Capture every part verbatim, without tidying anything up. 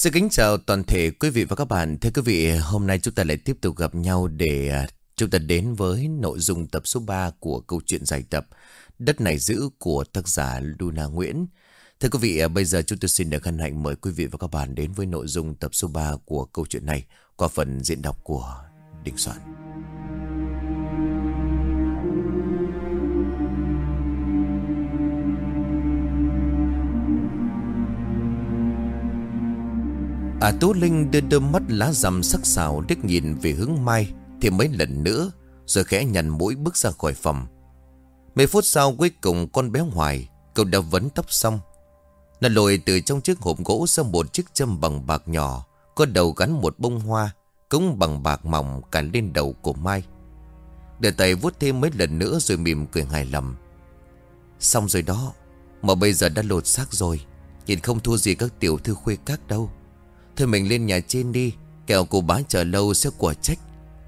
Xin kính chào toàn thể quý vị và các bạn. Thưa quý vị, hôm nay chúng ta lại tiếp tục gặp nhau để à, chúng ta đến với nội dung tập số ba của câu chuyện dài tập Đất Này Giữ của tác giả Luna Nguyễn. Thưa quý vị, à, bây giờ chúng tôi xin được hân hạnh mời quý vị và các bạn đến với nội dung tập số ba của câu chuyện này qua phần diễn đọc của Đình Soạn. À, Tú Linh đưa đôi mắt lá rằm sắc sảo đếch nhìn về hướng Mai thì mấy lần nữa, rồi khẽ nhằn mũi bước ra khỏi phòng. Mấy phút sau cuối cùng con bé Hoài, cậu đã vấn tóc xong. Nó lôi từ trong chiếc hộp gỗ ra một chiếc châm bằng bạc nhỏ, có đầu gắn một bông hoa, cũng bằng bạc mỏng cản lên đầu của Mai. Đưa tay vuốt thêm mấy lần nữa rồi mỉm cười hài lòng. Xong rồi đó, mà bây giờ đã lột xác rồi, nhìn không thua gì các tiểu thư khuê các đâu. Thôi mình lên nhà trên đi, kẻo cô bá chờ lâu sẽ quả trách.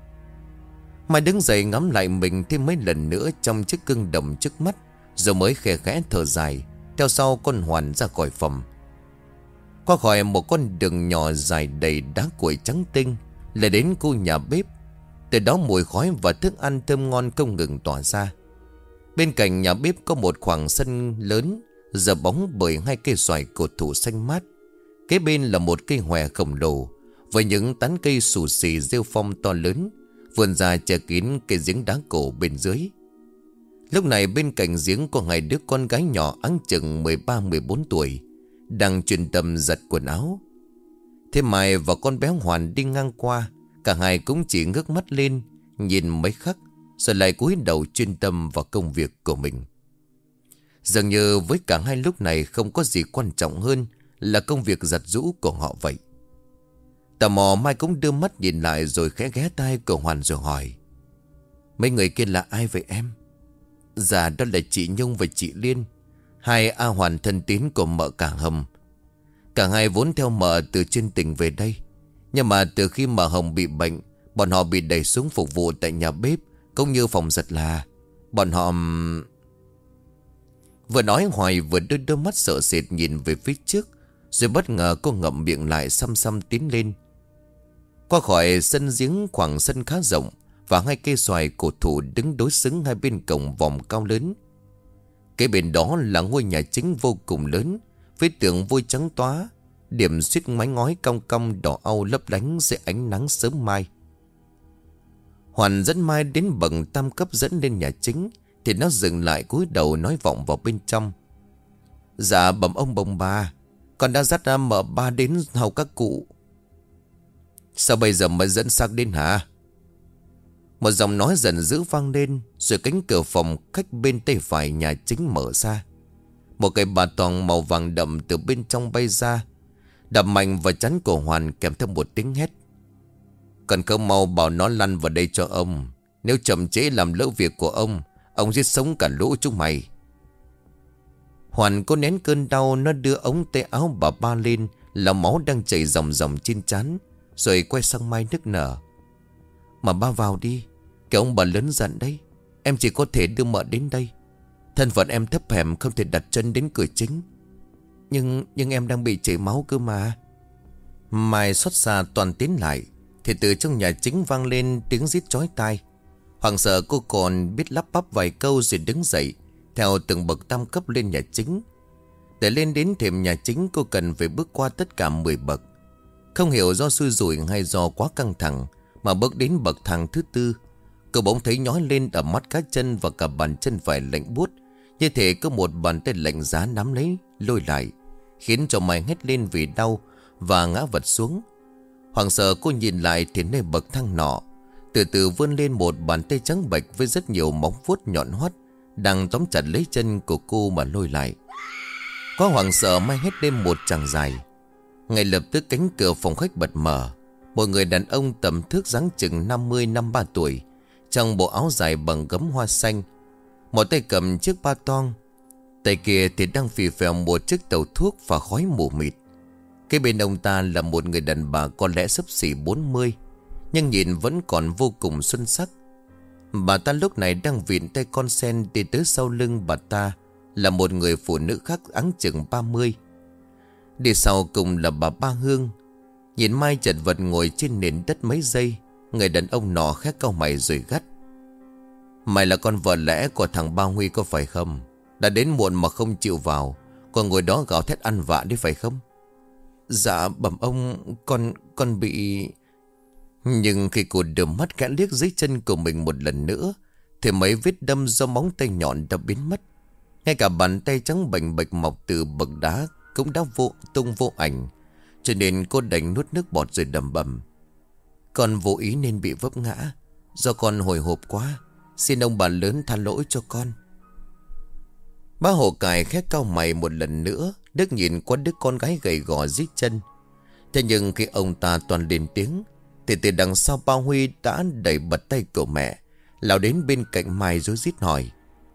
Mai đứng dậy ngắm lại mình thêm mấy lần nữa trong chiếc gương đồng trước mắt, rồi mới khẽ khẽ thở dài, theo sau con Hoàn ra khỏi phòng. Qua khỏi một con đường nhỏ dài đầy đá cuội trắng tinh, lại đến khu nhà bếp. Từ đó mùi khói và thức ăn thơm ngon không ngừng tỏa ra. Bên cạnh nhà bếp có một khoảng sân lớn, giờ bóng bởi hai cây xoài cột thụ xanh mát. Kế bên là một cây hòe khổng lồ với những tán cây xù xì rêu phong to lớn vươn ra che kín cây giếng đá cổ bên dưới. Lúc này bên cạnh giếng có hai đứa con gái nhỏ áng chừng mười ba mười bốn tuổi đang chuyên tâm giặt quần áo. Thế Mai và con bé Hoàn đi ngang qua, cả hai cũng chỉ ngước mắt lên nhìn mấy khắc rồi lại cúi đầu chuyên tâm vào công việc của mình. Dường như với cả hai lúc này không có gì quan trọng hơn là công việc giặt giũ của họ vậy. Tò mò Mai cũng đưa mắt nhìn lại rồi khẽ ghé tai của Hoàn rồi hỏi: Mấy người kia là ai vậy em? Dạ đó là chị Nhung và chị Liên, hai A Hoàn thân tín của mợ cả Hồng. Cả hai vốn theo mợ từ trên tỉnh về đây, nhưng mà từ khi mợ Hồng bị bệnh, bọn họ bị đẩy xuống phục vụ tại nhà bếp cũng như phòng giặt là. Bọn họ... Vừa nói Hoài vừa đưa đôi mắt sợ sệt nhìn về phía trước, rồi bất ngờ cô ngậm miệng lại xăm xăm tiến lên. Qua khỏi sân giếng khoảng sân khá rộng và hai cây xoài cổ thụ đứng đối xứng hai bên cổng vòm cao lớn. Cái bên đó là ngôi nhà chính vô cùng lớn với tường vôi trắng toá, điểm suýt mái ngói cong cong đỏ au lấp lánh dưới ánh nắng sớm mai. Hoàn dẫn Mai đến bậc tam cấp dẫn lên nhà chính thì nó dừng lại cúi đầu nói vọng vào bên trong: Dạ bẩm ông bồng bà, con đã dắt ra mợ ba đến hầu các cụ. Sao bây giờ mới dẫn xác đến hả? Một giọng nói giận dữ vang lên, rồi cánh cửa phòng khách bên tay phải nhà chính mở ra. Một cây bà toàn màu vàng đậm từ bên trong bay ra, đập mạnh vào chắn của Hoàn kèm theo một tiếng hét: Cần không mau bảo nó lăn vào đây cho ông. Nếu chậm trễ làm lỡ việc của ông, ông giết sống cả lũ chúng mày. Hoàn có nén cơn đau, nó đưa ống tay áo bà ba lên, là máu đang chảy ròng ròng trên trán, rồi quay sang Mai nức nở: Mà ba vào đi, kẻo ông bà lớn giận đấy. Em chỉ có thể đưa mợ đến đây. Thân phận em thấp hèn không thể đặt chân đến cửa chính. Nhưng nhưng em đang bị chảy máu cơ mà. Mai xót xa toàn tiến lại thì từ trong nhà chính vang lên tiếng rít chói tai. Hoảng sợ cô còn biết lắp bắp vài câu rồi đứng dậy theo từng bậc tam cấp lên nhà chính. Để lên đến thềm nhà chính, cô cần phải bước qua tất cả mười bậc. Không hiểu do xui rủi hay do quá căng thẳng mà bước đến bậc thang thứ tư, cô bỗng thấy nhói lên ở mắt cá chân và cả bàn chân phải lạnh buốt, như thể có một bàn tay lạnh giá nắm lấy lôi lại, khiến cho Mai hét lên vì đau và ngã vật xuống. Hoảng sợ cô nhìn lại thì nơi bậc thang nọ từ từ vươn lên một bàn tay trắng bệch với rất nhiều móng vuốt nhọn hoắt đang tóm chặt lấy chân của cô mà lôi lại. Quá hoảng sợ, Mai hét lên một tràng dài. Ngay lập tức cánh cửa phòng khách bật mở. Một người đàn ông tầm thước dáng chừng năm mươi năm ba tuổi, trong bộ áo dài bằng gấm hoa xanh, một tay cầm chiếc ba toang, tay kia thì đang phì phèo một chiếc tàu thuốc và khói mù mịt. Cái bên ông ta là một người đàn bà có lẽ xấp xỉ bốn mươi, nhưng nhìn vẫn còn vô cùng xuân sắc. Bà ta lúc này đang vịn tay con sen đi tới sau lưng bà ta là một người phụ nữ khác áng chừng ba mươi. Đi sau cùng là bà Ba Hương, Nhìn Mai chật vật ngồi trên nền đất mấy giây, người đàn ông nọ khẽ cau mày rồi gắt: Mày là con vợ lẽ của thằng Ba Huy có phải không? Đã đến muộn mà không chịu vào, còn ngồi đó gào thét ăn vạ đi phải không? Dạ bẩm ông, con con bị... Nhưng khi cô đưa mắt khẽ liếc dưới chân của mình một lần nữa, thì mấy vết đâm do móng tay nhọn đã biến mất. Ngay cả bàn tay trắng bềnh bạch mọc từ bậc đá cũng đã vô tung vô ảnh. Cho nên cô đành nuốt nước bọt rồi đầm bầm: Con vô ý nên bị vấp ngã, do con hồi hộp quá, xin ông bà lớn tha lỗi cho con. Bá Hồ Cải khét cau mày một lần nữa, Đức nhìn qua đứa con gái gầy gò dưới chân. Thế nhưng khi ông ta toàn lên tiếng, thì từ đằng sau Ba Huy đã đẩy bật tay của mẹ, lao đến bên cạnh Mai rối rít hỏi: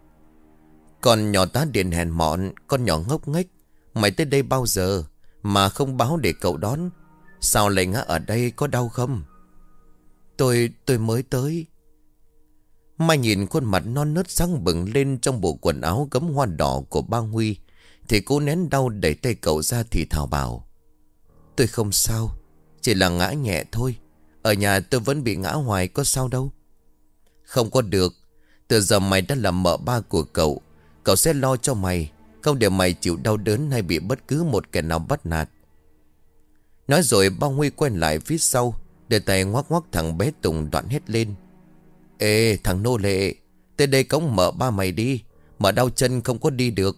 Con nhỏ tá điền hèn mọn, con nhỏ ngốc nghếch, mày tới đây bao giờ mà không báo để cậu đón? Sao lại ngã ở đây, có đau không? Tôi, tôi mới tới. Mai nhìn khuôn mặt non nớt sáng bừng lên trong bộ quần áo gấm hoa đỏ của Ba Huy, thì cô nén đau đẩy tay cậu ra thì thào bảo: Tôi không sao, chỉ là ngã nhẹ thôi. Ở nhà tôi vẫn bị ngã hoài, có sao đâu. Không có được, từ giờ mày đã là mợ ba của cậu, cậu sẽ lo cho mày, không để mày chịu đau đớn hay bị bất cứ một kẻ nào bắt nạt. Nói rồi Ba Huy quay lại phía sau, đưa tay ngoắc ngoắc thằng bé Tùng, đoạn hét lên: Ê thằng nô lệ, tới đây cõng mợ ba mày đi, mợ đau chân không có đi được.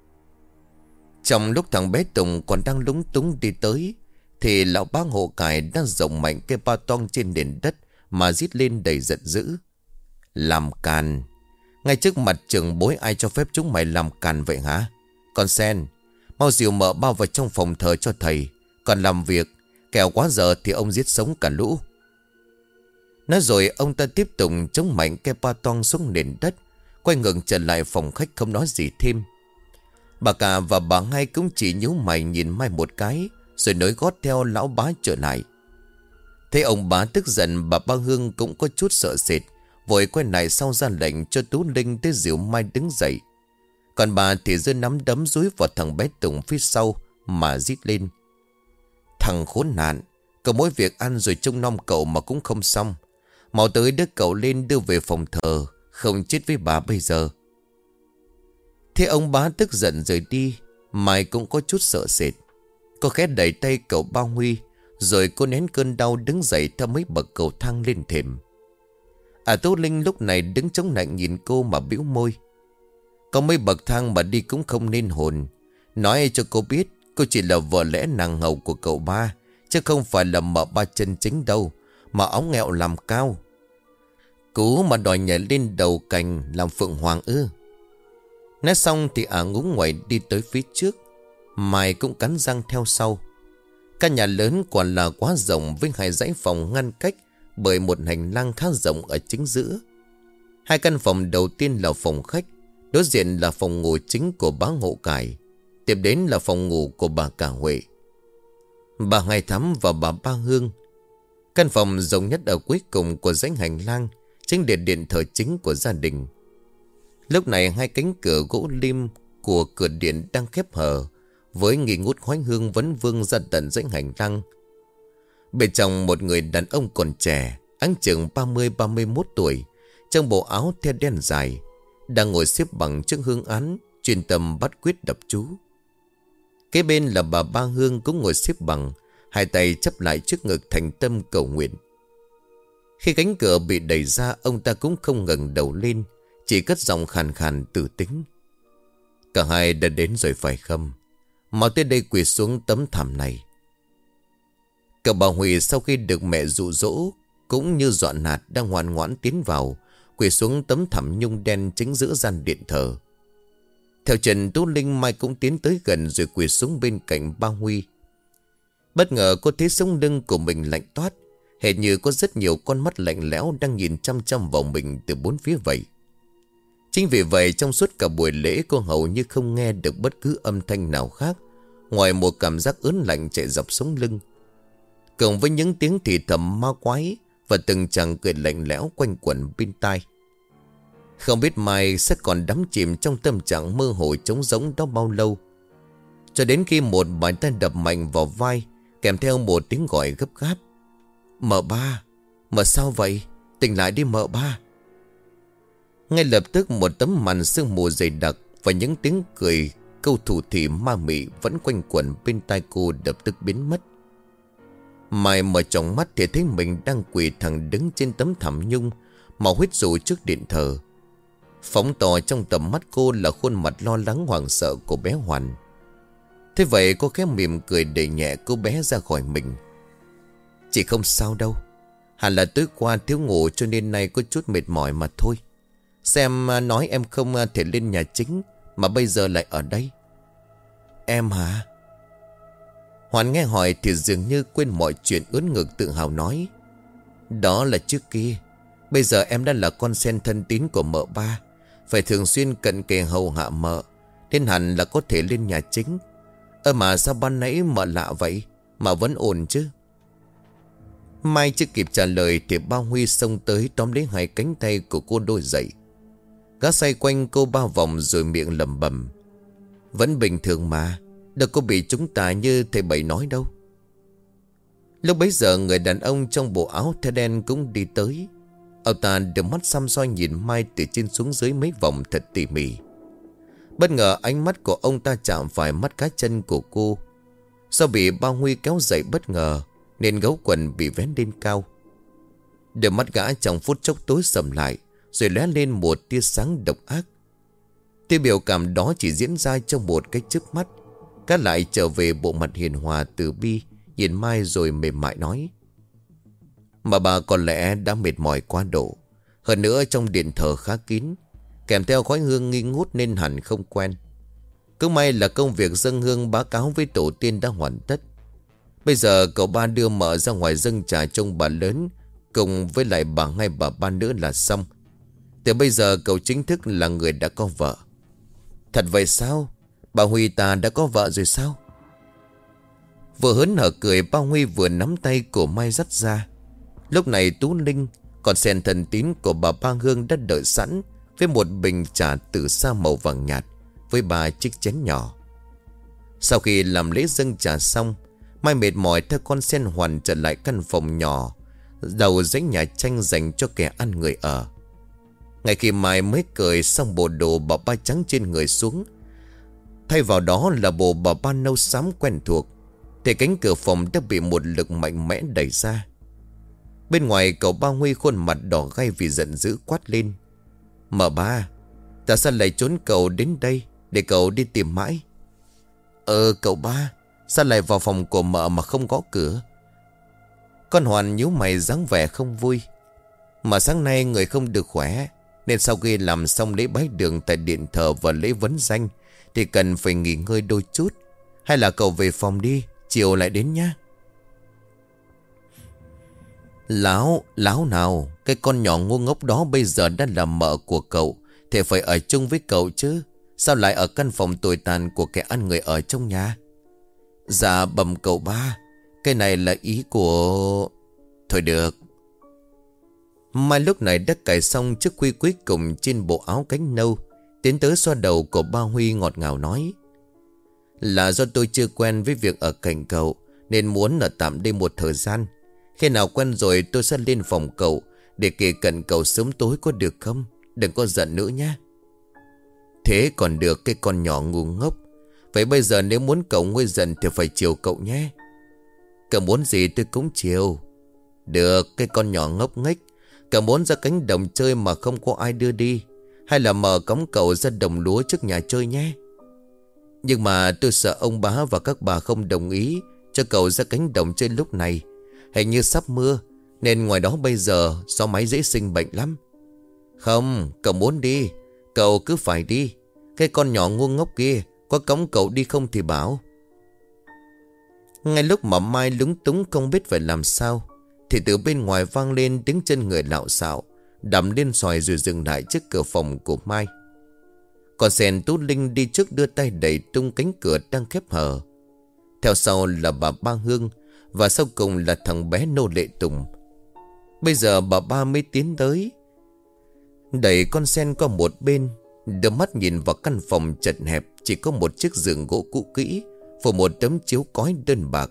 Trong lúc thằng bé Tùng còn đang lúng túng đi tới, thì lão bá Hộ Cải đang rộng mạnh cây ba toang trên nền đất mà rít lên đầy giận dữ: Làm càn! Ngay trước mặt trưởng bối ai cho phép chúng mày làm càn vậy hả? Con sen, mau dìu mợ bao vào trong phòng thờ cho thầy, còn làm việc, kẻo quá giờ thì ông giết sống cả lũ. Nói rồi ông ta tiếp tục chống mạnh cây ba toang xuống nền đất, quay ngừng trở lại phòng khách không nói gì thêm. Bà cả và bà Hai cũng chỉ nhíu mày nhìn Mai một cái, rồi nối gót theo lão bá trở lại. Thấy ông bá tức giận, bà Ba Hương cũng có chút sợ sệt, vội quay lại sau ra lệnh cho Tú Linh tới dìu Mai đứng dậy. Còn bà thì giơ nắm đấm dúi vào thằng bé Tùng phía sau mà rít lên: Thằng khốn nạn, cậu mỗi việc ăn rồi trông nom cậu mà cũng không xong. Mau tới đứa cậu lên đưa về phòng thờ, không chết với bà bây giờ. Thế ông bá tức giận rời đi, Mai cũng có chút sợ sệt. Cô khẽ đẩy tay cậu Ba Huy, rồi cô nén cơn đau đứng dậy theo mấy bậc cầu thang lên thềm. À Tú Linh lúc này đứng chống nạnh nhìn cô mà bĩu môi: Có mấy bậc thang mà đi cũng không nên hồn. Nói cho cô biết, cô chỉ là vợ lẽ nàng hầu của cậu ba, chứ không phải là mợ ba chân chính đâu, mà óng nghẹo làm cao. Cú mà đòi nhảy lên đầu cành làm phượng hoàng ư? Nói xong thì ả ngúng ngoẩy đi tới phía trước, Mai cũng cắn răng theo sau. Căn nhà lớn còn là quá rộng, với hai dãy phòng ngăn cách bởi một hành lang khá rộng ở chính giữa. Hai căn phòng đầu tiên là phòng khách, đối diện là phòng ngủ chính của bá Hộ Cải, tiếp đến là phòng ngủ của bà Cả Huệ, bà Hai Thắm và bà Ba Hương. Căn phòng rộng nhất ở cuối cùng của dãy hành lang chính là điện thờ chính của gia đình. Lúc này hai cánh cửa gỗ lim của cửa điện đang khép hờ, với nghi ngút khói hương vẫn vương ra tận dãy hành lang. Bên trong một người đàn ông còn trẻ, áng chừng ba mươi ba mươi mốt tuổi, trong bộ áo the đen dài, đang ngồi xếp bằng trước hương án, chuyên tâm bắt quyết đọc chú. Kế bên là bà Ba Hương cũng ngồi xếp bằng, hai tay chắp lại trước ngực thành tâm cầu nguyện. Khi cánh cửa bị đẩy ra, ông ta cũng không ngẩng đầu lên, chỉ cất giọng khàn khàn tử tính: Cả hai đã đến rồi phải không? Mau tới đây quỳ xuống tấm thảm này. Cậu bà Huy sau khi được mẹ dụ dỗ, cũng như dọn nạt đang ngoan ngoãn tiến vào, quỳ xuống tấm thảm nhung đen chính giữa gian điện thờ. Theo Trần Tú Linh, Mai cũng tiến tới gần rồi quỳ xuống bên cạnh Ba Huy. Bất ngờ cô thấy sống lưng của mình lạnh toát, hệt như có rất nhiều con mắt lạnh lẽo đang nhìn chăm chăm vào mình từ bốn phía vậy. Chính vì vậy trong suốt cả buổi lễ, cô hầu như không nghe được bất cứ âm thanh nào khác ngoài một cảm giác ớn lạnh chạy dọc sống lưng, cộng với những tiếng thì thầm ma quái và từng chàng cười lạnh lẽo quanh quẩn bên tai. Không biết Mai sẽ còn đắm chìm trong tâm trạng mơ hồ trống rỗng đó bao lâu, cho đến khi một bàn tay đập mạnh vào vai kèm theo một tiếng gọi gấp gáp. Mợ ba, mợ sao vậy? Tỉnh lại đi mợ ba. Ngay lập tức một tấm màn sương mù dày đặc và những tiếng cười câu thủ thỉ ma mị vẫn quanh quẩn bên tai cô lập tức biến mất. Mai mở tròng mắt thì thấy mình đang quỳ thẳng đứng trên tấm thảm nhung màu huyết dù trước điện thờ. Phóng to trong tầm mắt cô là khuôn mặt lo lắng hoảng sợ của bé Hoàn. Thế vậy cô khẽ mỉm cười đẩy nhẹ cô bé ra khỏi mình. Chị không sao đâu. Hẳn là tối qua thiếu ngủ cho nên nay có chút mệt mỏi mà thôi. Xem nói em không thể lên nhà chính mà bây giờ lại ở đây. Em hả? Hoàn nghe hỏi thì dường như quên mọi chuyện, ướn ngực tự hào nói. Đó là trước kia. Bây giờ em đã là con sen thân tín của mợ ba, phải thường xuyên cận kề hầu hạ mợ, nên hẳn là có thể lên nhà chính. Ơ mà sao ban nãy mợ lạ vậy mà vẫn ổn chứ? Mai chưa kịp trả lời thì Ba Huy xông tới tóm lấy hai cánh tay của cô đôi dậy. Gã xoay quanh cô ba vòng rồi miệng lẩm bẩm. Vẫn bình thường mà, đâu có bị chúng ta như thầy Bảy nói đâu. Lúc bấy giờ người đàn ông trong bộ áo thêu đen cũng đi tới. Ông ta đưa mắt xăm soi nhìn Mai từ trên xuống dưới mấy vòng thật tỉ mỉ. Bất ngờ ánh mắt của ông ta chạm phải mắt cá chân của cô. Do bị Ba Huy kéo dậy bất ngờ nên gấu quần bị vén lên cao. Đôi mắt gã trong phút chốc tối sầm lại, rồi lóe lên một tia sáng độc ác. Tia biểu cảm đó chỉ diễn ra trong một cái chớp mắt. Gã lại trở về bộ mặt hiền hòa từ bi, nhìn Mai rồi mềm mại nói. Mà bà có lẽ đã mệt mỏi quá độ. Hơn nữa trong điện thờ khá kín, kèm theo khói hương nghi ngút nên hẳn không quen. Cứ may là công việc dâng hương báo cáo với tổ tiên đã hoàn tất. Bây giờ cậu ba đưa mợ ra ngoài dâng trà trông bà lớn, cùng với lại bà hai bà ba nữa là xong. Từ bây giờ cậu chính thức là người đã có vợ. Thật vậy sao? Bà Huy ta đã có vợ rồi sao? Vừa hớn hở cười, Ba Huy vừa nắm tay của Mai dắt ra. Lúc này Tú Linh, còn sen thần tín của bà Ba Hương đã đợi sẵn với một bình trà từ sa màu vàng nhạt với ba chiếc chén nhỏ. Sau khi làm lễ dâng trà xong, Mai mệt mỏi theo con sen Hoàn trở lại căn phòng nhỏ đầu dãy nhà tranh dành cho kẻ ăn người ở. Ngay khi Mai mới cởi xong bộ đồ bà ba trắng trên người xuống, thay vào đó là bộ bà ba nâu xám quen thuộc, thì cánh cửa phòng đã bị một lực mạnh mẽ đẩy ra. Bên ngoài cậu Ba Huy khuôn mặt đỏ gay vì giận dữ quát lên. Mợ ba, tại sao lại trốn cậu đến đây để cậu đi tìm mãi? Ờ cậu ba, sao lại vào phòng của mợ mà không gõ cửa? Con Hoàn nhíu mày dáng vẻ không vui. Mà sáng nay người không được khỏe, nên sau khi làm xong lễ bái đường tại điện thờ và lễ vấn danh thì cần phải nghỉ ngơi đôi chút. Hay là cậu về phòng đi, chiều lại đến nhá. Láo, láo nào, cái con nhỏ ngu ngốc đó bây giờ đã là mợ của cậu thì phải ở chung với cậu chứ. Sao lại ở căn phòng tồi tàn của kẻ ăn người ở trong nhà? Dạ bẩm cậu ba, cái này là ý của... Thôi được. Mai lúc này đã cài xong chiếc quy cuối cùng trên bộ áo cánh nâu, tiến tới xoa đầu của Ba Huy ngọt ngào nói. Là do tôi chưa quen với việc ở cạnh cậu nên muốn ở tạm đây một thời gian. Khi nào quen rồi tôi sẽ lên phòng cậu để kề cận cậu sớm tối, có được không? Đừng có giận nữa nhé. Thế còn được, cái con nhỏ ngu ngốc. Vậy bây giờ nếu muốn cậu nguôi giận thì phải chiều cậu nhé. Cậu muốn gì tôi cũng chiều. Được, cái con nhỏ ngốc nghếch. Cậu muốn ra cánh đồng chơi mà không có ai đưa đi, hay là mở cống cậu ra đồng lúa trước nhà chơi nhé. Nhưng mà tôi sợ ông bá và các bà không đồng ý cho cậu ra cánh đồng chơi lúc này. Hình như sắp mưa, nên ngoài đó bây giờ gió máy dễ sinh bệnh lắm. Không, cậu muốn đi, cậu cứ phải đi. Cái con nhỏ ngu ngốc kia, có cống cậu đi không thì bảo. Ngay lúc mà Mai lúng túng không biết phải làm sao, thì từ bên ngoài vang lên tiếng chân người lạo xạo đầm lên xoài rồi dừng lại trước cửa phòng của Mai. Còn Sèn Tú Linh đi trước đưa tay đẩy tung cánh cửa đang khép hờ. Theo sau là bà Ba Hương, và sau cùng là thằng bé nô lệ Tùng. Bây giờ bà ba mới tiến tới, đẩy con sen qua một bên, đưa mắt nhìn vào căn phòng chật hẹp. Chỉ có một chiếc giường gỗ cũ kỹ, phủ một tấm chiếu cói đơn bạc,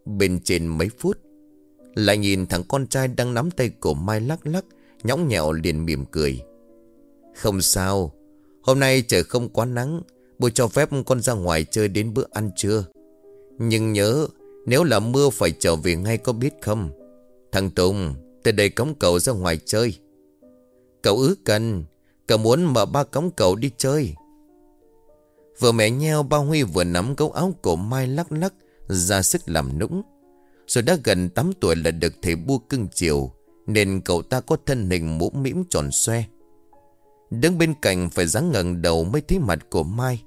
bên trên mấy phút. Lại nhìn thằng con trai đang nắm tay của Mai lắc lắc, nhõng nhẽo liền mỉm cười. Không sao, hôm nay trời không quá nắng, bố cho phép con ra ngoài chơi đến bữa ăn trưa. Nhưng nhớ, nếu là mưa phải trở về ngay có biết không? Thằng Tùng, từ đây cõng cậu ra ngoài chơi. Cậu ứ cần, cậu muốn mở ba cõng cậu đi chơi. Vừa mẹ nheo, ba Huy vừa nắm gấu áo của Mai lắc lắc, ra sức làm nũng. Rồi đã gần tám tuổi là được thầy Bu cưng chiều, nên cậu ta có thân hình mũm mĩm tròn xoe. Đứng bên cạnh phải dáng ngẩng đầu mới thấy mặt của Mai.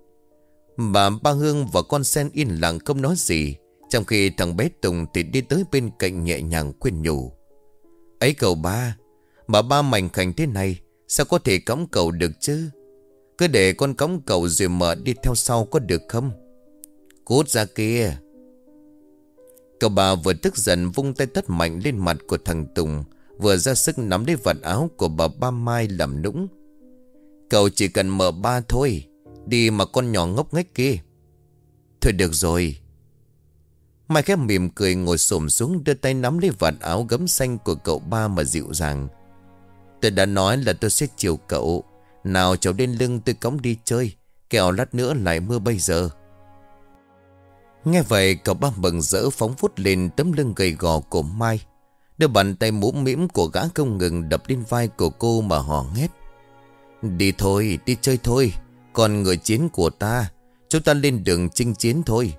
Bà Ba Hương và con Sen yên lặng không nói gì, trong khi thằng bé Tùng thì đi tới bên cạnh nhẹ nhàng khuyên nhủ. Ấy cậu ba, bà ba mảnh khảnh thế này, sao có thể cõng cậu được chứ? Cứ để con cõng cậu rồi mở đi theo sau có được không? Cút ra kia. Cậu bà vừa tức giận vung tay tát mạnh lên mặt của thằng Tùng, vừa ra sức nắm lấy vạt áo của bà Ba Mai làm nũng. Cậu chỉ cần mở ba thôi, đi mà con nhỏ ngốc nghếch kia. Thôi được rồi. Mai khẽ mỉm cười ngồi xổm xuống, đưa tay nắm lấy vạt áo gấm xanh của cậu ba mà dịu dàng. Tôi đã nói là tôi sẽ chiều cậu. Nào cháu lên lưng tôi cõng đi chơi, kẻo lát nữa lại mưa bây giờ. Nghe vậy cậu ba mừng rỡ phóng vút lên tấm lưng gầy gò của Mai. Đưa bàn tay mũm mĩm của gã không ngừng đập lên vai của cô mà hò hét. Đi thôi, đi chơi thôi. Còn người chiến của ta, chúng ta lên đường chinh chiến thôi.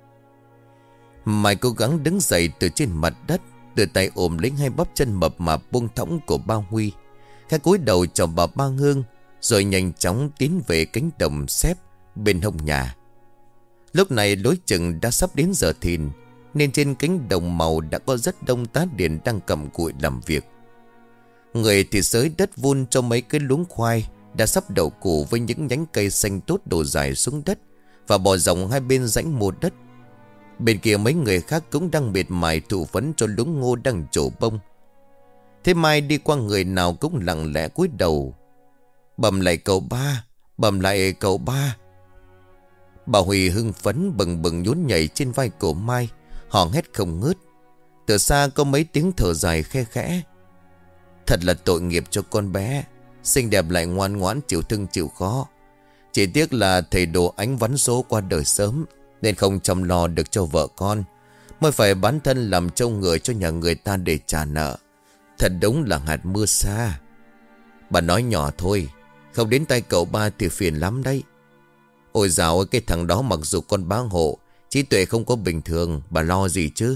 Mai cố gắng đứng dậy từ trên mặt đất, đưa tay ôm lấy hai bắp chân mập mạp buông thõng của ba Huy, khẽ cúi đầu chào bà Ba Hương, rồi nhanh chóng tiến về cánh đồng xếp bên hông nhà. Lúc này lối chừng đã sắp đến giờ thìn, nên trên cánh đồng màu đã có rất đông tá điền đang cầm cụi làm việc. Người thì xới đất vun cho mấy cái luống khoai đã sắp đậu củ với những nhánh cây xanh tốt đổ dài xuống đất và bò rộng hai bên rãnh mô đất. Bên kia mấy người khác cũng đang miệt mài thụ phấn cho luống ngô đang trổ bông. Thế Mai đi qua người nào cũng lặng lẽ cúi đầu. Bầm lại cậu ba, bầm lại cậu ba. Bà Huy hưng phấn bừng bừng nhún nhảy trên vai của Mai, hò hét không ngớt. Từ xa có mấy tiếng thở dài khe khẽ. Thật là tội nghiệp cho con bé, xinh đẹp lại ngoan ngoãn chịu thương chịu khó. Chỉ tiếc là thầy Đồ Ánh vắn số qua đời sớm, nên không chăm lo được cho vợ con, mới phải bán thân làm trâu ngựa cho nhà người ta để trả nợ. Thật đúng là hạt mưa xa. Bà nói nhỏ thôi, không đến tay cậu ba thì phiền lắm đấy. Ôi dào ơi, cái thằng đó mặc dù con bá hộ, trí tuệ không có bình thường, bà lo gì chứ?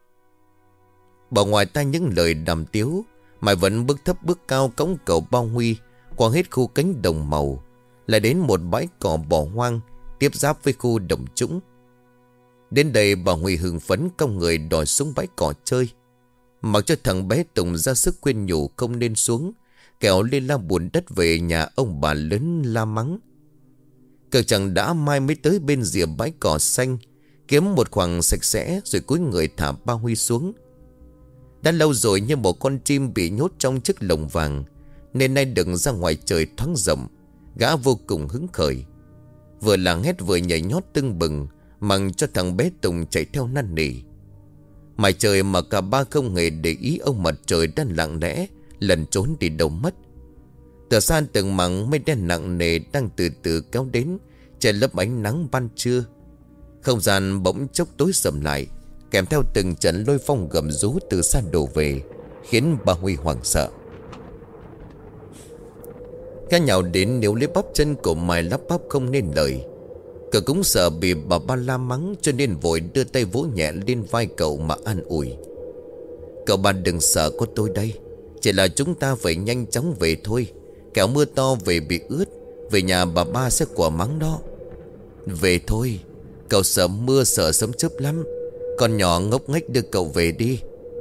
Bà ngoài tai những lời đàm tiếu, Mai vẫn bước thấp bước cao cõng cậu Ba Huy qua hết khu cánh đồng màu, lại đến một bãi cỏ bỏ hoang tiếp giáp với khu đồng trũng. Đến đây bà Huy hưng phấn cong người đòi xuống bãi cỏ chơi, mặc cho thằng bé Tùng ra sức khuyên nhủ không nên xuống, kẻo lên la bùn đất về nhà ông bà lớn la mắng. Cậu chẳng đã Mai mới tới bên rìa bãi cỏ xanh, kiếm một khoảng sạch sẽ rồi cúi người thả Ba Huy xuống. Đã lâu rồi như một con chim bị nhốt trong chiếc lồng vàng, nên nay đừng ra ngoài trời thoáng rộng, gã vô cùng hứng khởi. Vừa làng hét vừa nhảy nhót tưng bừng, mặc cho thằng bé Tùng chạy theo năn nỉ. Mải trời mà cả ba không hề để ý ông mặt trời đang lặng lẽ lần trốn đi đâu mất. Từ xa từng mảng mây đen nặng nề đang từ từ kéo đến, che lấp ánh nắng ban trưa. Không gian bỗng chốc tối sầm lại, kèm theo từng trận lôi phong gầm rú từ xa đổ về, khiến bà Huy hoảng sợ. Gã nhào đến nếu lấy bắp chân của Mai lắp bắp không nên lời. Cậu cũng sợ bị bà Ba la mắng, cho nên vội đưa tay vỗ nhẹ lên vai cậu mà an ủi. Cậu ba đừng sợ, có tôi đây. Chỉ là chúng ta phải nhanh chóng về thôi, kẻo mưa to về bị ướt, về nhà bà Ba sẽ quả mắng đó. Về thôi, cậu sợ mưa sợ sấm chớp lắm. Con nhỏ ngốc nghếch đưa cậu về đi.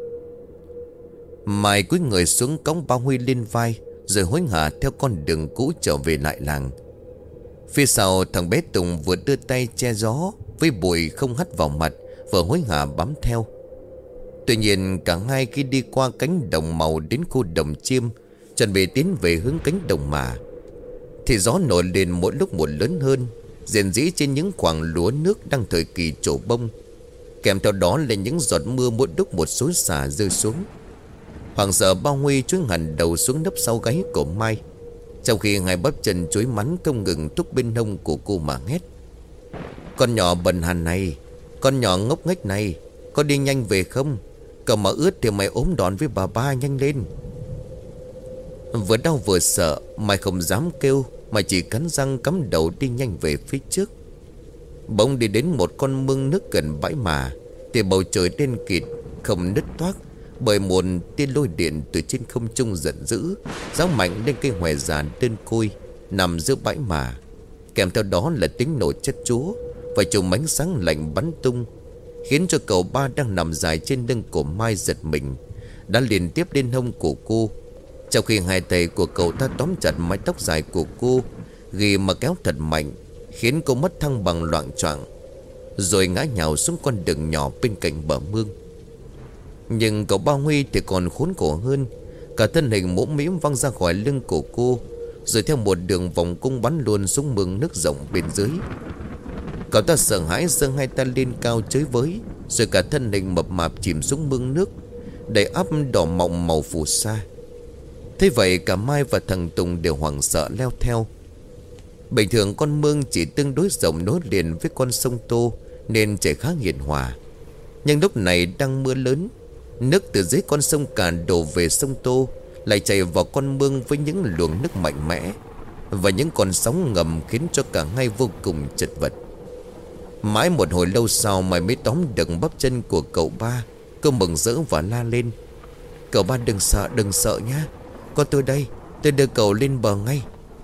Mai cúi người xuống cõng Ba Huy lên vai, rồi hối hả theo con đường cũ trở về lại làng. Phía sau thằng bé Tùng vừa đưa tay che gió, với bụi không hắt vào mặt, vừa hối hả bám theo. Tuy nhiên cả hai khi đi qua cánh đồng màu đến khu đồng chiêm, chuẩn bị tiến về hướng cánh đồng mà, thì gió nổi lên mỗi lúc một lớn hơn, rền rĩ trên những khoảng lúa nước đang thời kỳ trổ bông. Kèm theo đó là những giọt mưa mỗi lúc một xối xả rơi xuống. Hoàng sợ Ba Huy chúi hẳn đầu xuống nấp sau gáy của Mai, trong khi hai bắp chân chuối mắn không ngừng thúc bên hông của cô mà hét: "Con nhỏ bần hàn này, con nhỏ ngốc nghếch này, có đi nhanh về không? Cậu mà ướt thì mày ốm đòn với bà ba, nhanh lên." Vừa đau vừa sợ, Mai không dám kêu, mà chỉ cắn răng cắm đầu đi nhanh về phía trước. Bỗng đi đến một con mương nước gần bãi mà, thì bầu trời đen kịt không nứt toác, bởi một tia lôi điện từ trên không trung giận dữ giáng mạnh lên cây hòe già đơn côi nằm giữa bãi mà. Kèm theo đó là tiếng nổ chất chúa và chùm ánh sáng lạnh bắn tung, khiến cho cậu Ba đang nằm dài trên lưng của Mai giật mình, đã liền tiếp lên hông của cô. Trong khi hai tay của cậu ta tóm chặt mái tóc dài của cô, ghi mà kéo thật mạnh, khiến cô mất thăng bằng loạng choạng, rồi ngã nhào xuống con đường nhỏ bên cạnh bờ mương. Nhưng cậu Ba Huy thì còn khốn khổ hơn. Cả thân hình mũm mĩm văng ra khỏi lưng của cô, rồi theo một đường vòng cung bắn luôn xuống mương nước rộng bên dưới. Cậu ta sợ hãi giơ hai tay lên cao chới với, rồi cả thân hình mập mạp chìm xuống mương nước, đầy ắp đỏ mọng màu phù sa. Thế vậy cả Mai và thằng Tùng đều hoảng sợ leo theo. Bình thường con mương chỉ tương đối rộng nối liền với con sông Tô, nên chảy khá hiền hòa. Nhưng lúc này đang mưa lớn, nước từ dưới con sông Càn đổ về sông Tô, lại chảy vào con mương với những luồng nước mạnh mẽ và những con sóng ngầm, khiến cho cả hai vô cùng chật vật. Mãi một hồi lâu sau mày mới tóm được bắp chân của cậu Ba. Cô mừng rỡ và la lên: "Cậu Ba đừng sợ, đừng sợ nhá, có tôi đây, tôi đưa cậu lên bờ ngay."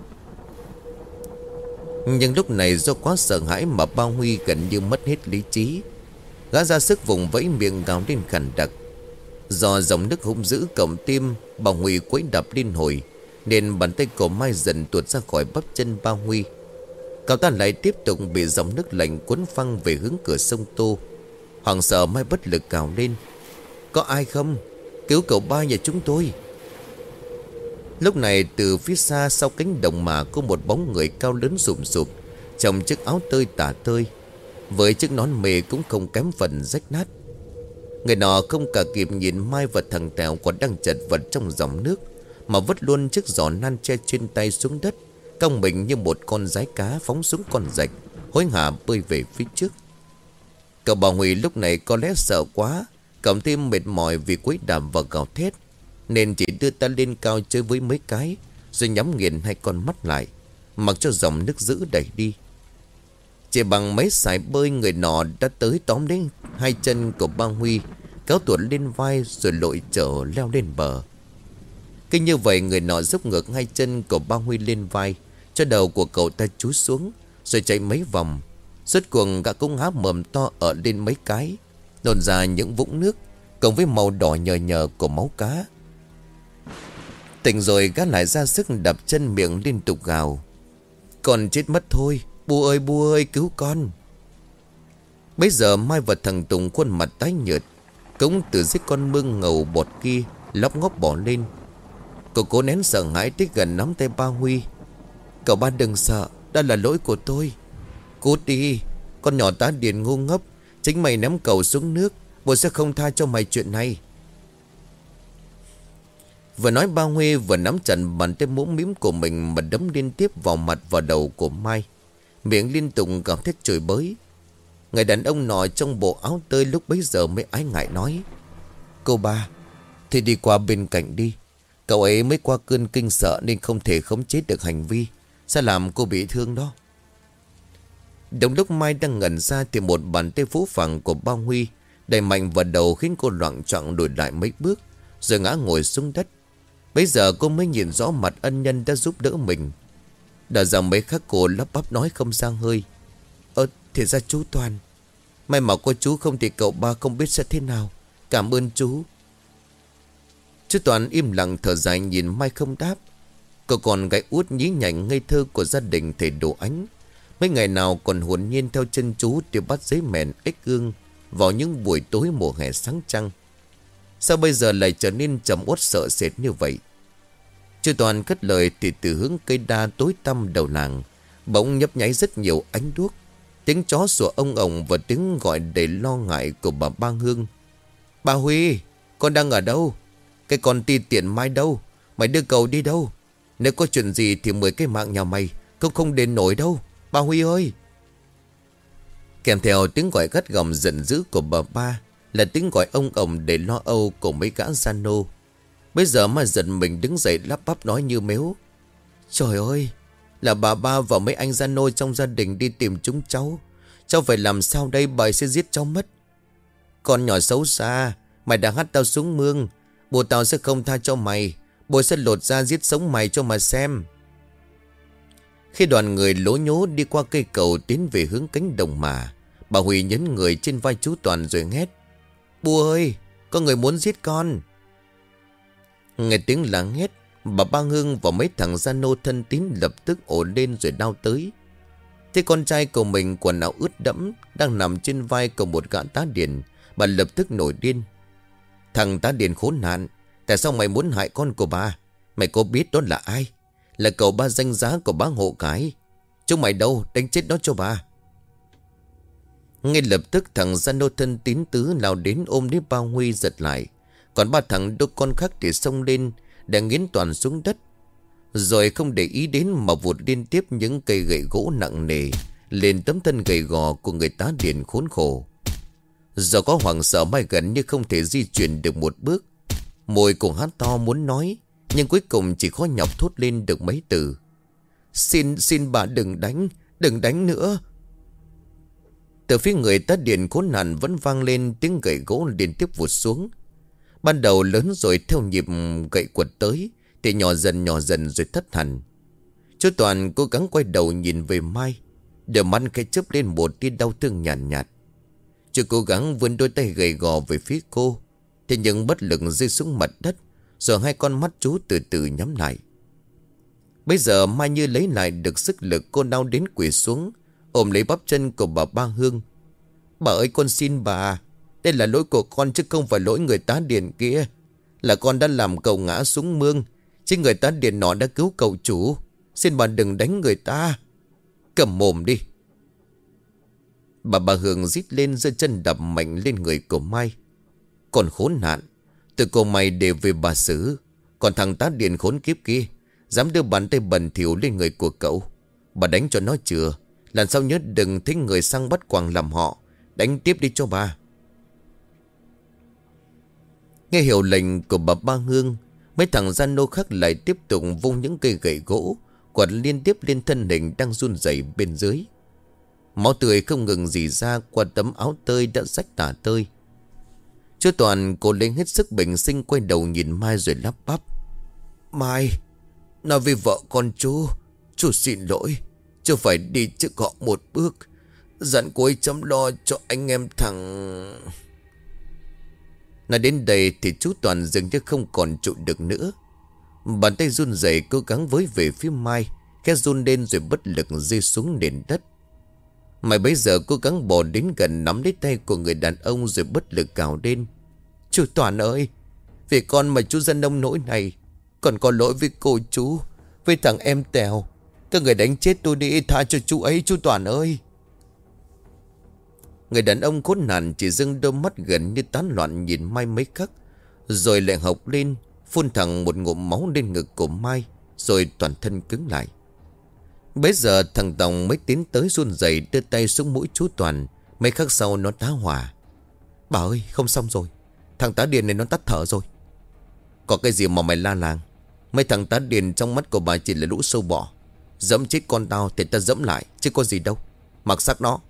Nhưng lúc này do quá sợ hãi mà Ba Huy gần như mất hết lý trí. Gã ra sức vùng vẫy miệng gào lên khàn đặc. Do dòng nước hung dữ cộng tim, Ba Huy quấy đập liên hồi, nên bàn tay của Mai dần tuột ra khỏi bắp chân Ba Huy. Cậu ta lại tiếp tục bị dòng nước lạnh cuốn phăng về hướng cửa sông Tô. Hoàng sợ Mai bất lực gào lên: "Có ai không? Cứu cậu Ba nhà chúng tôi." Lúc này từ phía xa sau cánh đồng mà có một bóng người cao lớn sụm sụp, trong chiếc áo tơi tả tơi, với chiếc nón mề cũng không kém phần rách nát. Người nọ không cả kịp nhìn Mai và thằng Tèo còn đang chật vật trong dòng nước, mà vứt luôn chiếc giỏ nan che trên tay xuống đất, cong mình như một con dái cá phóng xuống con rạch, hối hả bơi về phía trước. Cậu Bà Huy lúc này có lẽ sợ quá, cộng thêm mệt mỏi vì quấy đàm và gào thét, nên chỉ đưa ta lên cao chơi với mấy cái, rồi nhắm nghiền hai con mắt lại, mặc cho dòng nước dữ đẩy đi. Chỉ bằng mấy sải bơi, người nọ đã tới tóm đến hai chân của Ba Huy, kéo tuột lên vai rồi lội trở leo lên bờ. Cứ như vậy người nọ dốc ngược hai chân của Ba Huy lên vai, cho đầu của cậu ta chúi xuống, rồi chạy mấy vòng. Rốt cuộc gã cũng há mồm to ở lên mấy cái, nôn ra những vũng nước cộng với màu đỏ nhờ nhờ của máu cá. Tỉnh rồi gã lại ra sức đập chân, miệng liên tục gào: "Con chết mất thôi, Bu ơi Bu ơi, cứu con." Bây giờ Mai và thằng Tùng khuôn mặt tái nhợt, cũng từ dưới con mương ngầu bọt kia lóc ngóc bỏ lên. Cậu cố nén sợ hãi tới gần nắm tay Ba Huy: "Cậu Ba đừng sợ, đó là lỗi của tôi. Cút đi, con nhỏ tá điền ngu ngốc, chính mày ném cậu xuống nước, bố sẽ không tha cho mày chuyện này." Vừa nói Ba Huy vừa nắm chặt bàn tay mũm mĩm của mình mà đấm liên tiếp vào mặt vào đầu của Mai, miệng liên tục gào thét chửi bới. Người đàn ông nọ trong bộ áo tơi lúc bấy giờ mới ái ngại nói: "Cô Ba, thì đi qua bên cạnh đi. Cậu ấy mới qua cơn kinh sợ nên không thể khống chế được hành vi, sẽ làm cô bị thương đó." Đúng lúc Mai đang ngẩn ra thì một bàn tay phũ phàng của Ba Huy đẩy mạnh vào đầu, khiến cô loạng choạng lùi lại mấy bước, rồi ngã ngồi xuống đất. Bây giờ cô mới nhìn rõ mặt ân nhân đã giúp đỡ mình. Đã rằng mấy khắc cô lắp bắp nói không ra hơi: "Ơ, thì ra chú Toàn. May mà có chú, không thì cậu Ba không biết sẽ thế nào. Cảm ơn chú." Chú Toàn im lặng thở dài nhìn Mai không đáp. Cậu còn gái út nhí nhảnh ngây thơ của gia đình thầy Đồ Ánh, mấy ngày nào còn hồn nhiên theo chân chú đi bắt giấy mèn ếch gương vào những buổi tối mùa hè sáng trăng. Sao bây giờ lại trở nên trầm uất sợ sệt như vậy? Chú Toàn cất lời thì từ hướng cây đa tối tăm đầu làng bỗng nhấp nháy rất nhiều ánh đuốc. Tiếng chó sủa ông ổng và tiếng gọi đầy lo ngại của bà Ba Hương. Bà Huy, con đang ở đâu? Cái con ti tiện Mai đâu? Mày đưa cậu đi đâu? Nếu có chuyện gì thì mười cái mạng nhà mày không không đền nổi đâu. Bà Huy ơi! Kèm theo tiếng gọi gắt gỏng giận dữ của bà Ba là tiếng gọi ông ổng để lo âu của mấy gã gian nô. Bây giờ mà giận mình đứng dậy lắp bắp nói như mếu. Trời ơi! Là bà Ba và mấy anh gian nô trong gia đình đi tìm chúng cháu. Cháu phải làm sao đây, bà sẽ giết cháu mất. Con nhỏ xấu xa, mày đã hắt tao xuống mương. Bố tao sẽ không tha cho mày. Bố sẽ lột ra giết sống mày cho mà xem. Khi đoàn người lố nhố đi qua cây cầu tiến về hướng cánh đồng mà, bà Huy nhấn người trên vai chú Toàn rồi hét. Bố ơi, có người muốn giết con. Nghe tiếng la hét, bà Ba Hương và mấy thằng gian nô thân tín lập tức ổn lên rồi đao tới. Thế con trai của mình quần áo ướt đẫm đang nằm trên vai của một gã tá điền, bà lập tức nổi điên. Thằng tá điền khốn nạn, tại sao mày muốn hại con của bà? Mày có biết đó là ai? Là cậu ba danh giá của bá hộ cái. Chúng mày đâu, đánh chết nó cho bà. Ngay lập tức thằng gian nô thân tín tứ lao đến ôm lấy ba Huy giật lại. Còn ba thằng đứa con khác thì xông lên để nghiến Toàn xuống đất. Rồi không để ý đến mà vụt liên tiếp những cây gậy gỗ nặng nề lên tấm thân gầy gò của người tá điền khốn khổ. Do có hoảng sợ Mai gần như không thể di chuyển được một bước. Môi cùng hát to muốn nói, nhưng cuối cùng chỉ khó nhọc thốt lên được mấy từ. Xin, xin bà đừng đánh, đừng đánh nữa. Từ phía người tá điền khốn nạn vẫn vang lên tiếng gậy gỗ liên tiếp vụt xuống. Ban đầu lớn rồi theo nhịp gậy quật tới, thì nhỏ dần nhỏ dần rồi thất hẳn. Chú Toàn cố gắng quay đầu nhìn về Mai, đôi mắt khẽ chớp lên một tia đau thương nhàn nhạt, nhạt. Chú cố gắng vươn đôi tay gầy gò về phía cô, thế nhưng bất lực rơi xuống mặt đất. Rồi hai con mắt chú từ từ nhắm lại. Bây giờ Mai như lấy lại được sức lực, cô đau đến quỳ xuống, ôm lấy bắp chân của bà Ba Hương. Bà ơi, con xin bà, đây là lỗi của con chứ không phải lỗi người tá điền kia. Là con đã làm cậu ngã xuống mương, chứ người tá điền nọ đã cứu cậu chủ. Xin bà đừng đánh người ta. Cầm mồm đi. Bà Ba Hương rít lên, giơ chân đập mạnh lên người của Mai. Còn khốn nạn, từ cô mày đều về bà xử. Còn thằng tá điền khốn kiếp kia dám đưa bàn tay bẩn thỉu lên người của cậu. Bà đánh cho nó chưa? Lần sau nhớ đừng thích người sang bắt quàng làm họ. Đánh tiếp đi cho bà. Nghe hiệu lệnh của bà Ba Hương, mấy thằng gian nô khác lại tiếp tục vung những cây gậy gỗ quật liên tiếp lên thân hình đang run rẩy bên dưới. Máu tươi không ngừng rỉ ra qua tấm áo tơi đã rách tả tơi. Chú Toàn cố lấy hết sức bình sinh quay đầu nhìn Mai rồi lắp bắp. Mai, nói với vợ con chú, chú xin lỗi. Chú phải đi trước họ một bước. Dặn cô ấy chăm lo cho anh em thằng... Nói đến đây thì chú Toàn dường như không còn trụ được nữa. Bàn tay run rẩy cố gắng với về phía Mai, khẽ run lên rồi bất lực rơi xuống nền đất. Mai bấy giờ cố gắng bò đến gần nắm lấy tay của người đàn ông rồi bất lực gào lên. Chú Toàn ơi, vì con mà chú dân nông nỗi này. Còn có lỗi với cô chú, với thằng em Tèo. Các người đánh chết tôi đi, tha cho chú ấy, chú Toàn ơi. Người đàn ông khốn nạn chỉ dưng đôi mắt gần như tán loạn nhìn Mai mấy khắc, rồi lại hộc lên, phun thẳng một ngụm máu lên ngực của Mai, rồi toàn thân cứng lại. Bấy giờ thằng Tòng mới tiến tới run rẩy đưa tay xuống mũi chú Toàn. Mấy khắc sau nó tá hỏa. Bà ơi, không xong rồi, thằng tá điền này nó tắt thở rồi. Có cái gì mà mày la làng? Mấy thằng tá điền trong mắt của bà chỉ là lũ sâu bọ. Dẫm chết con tao thì ta dẫm lại, chứ có gì đâu. Mặc xác nó.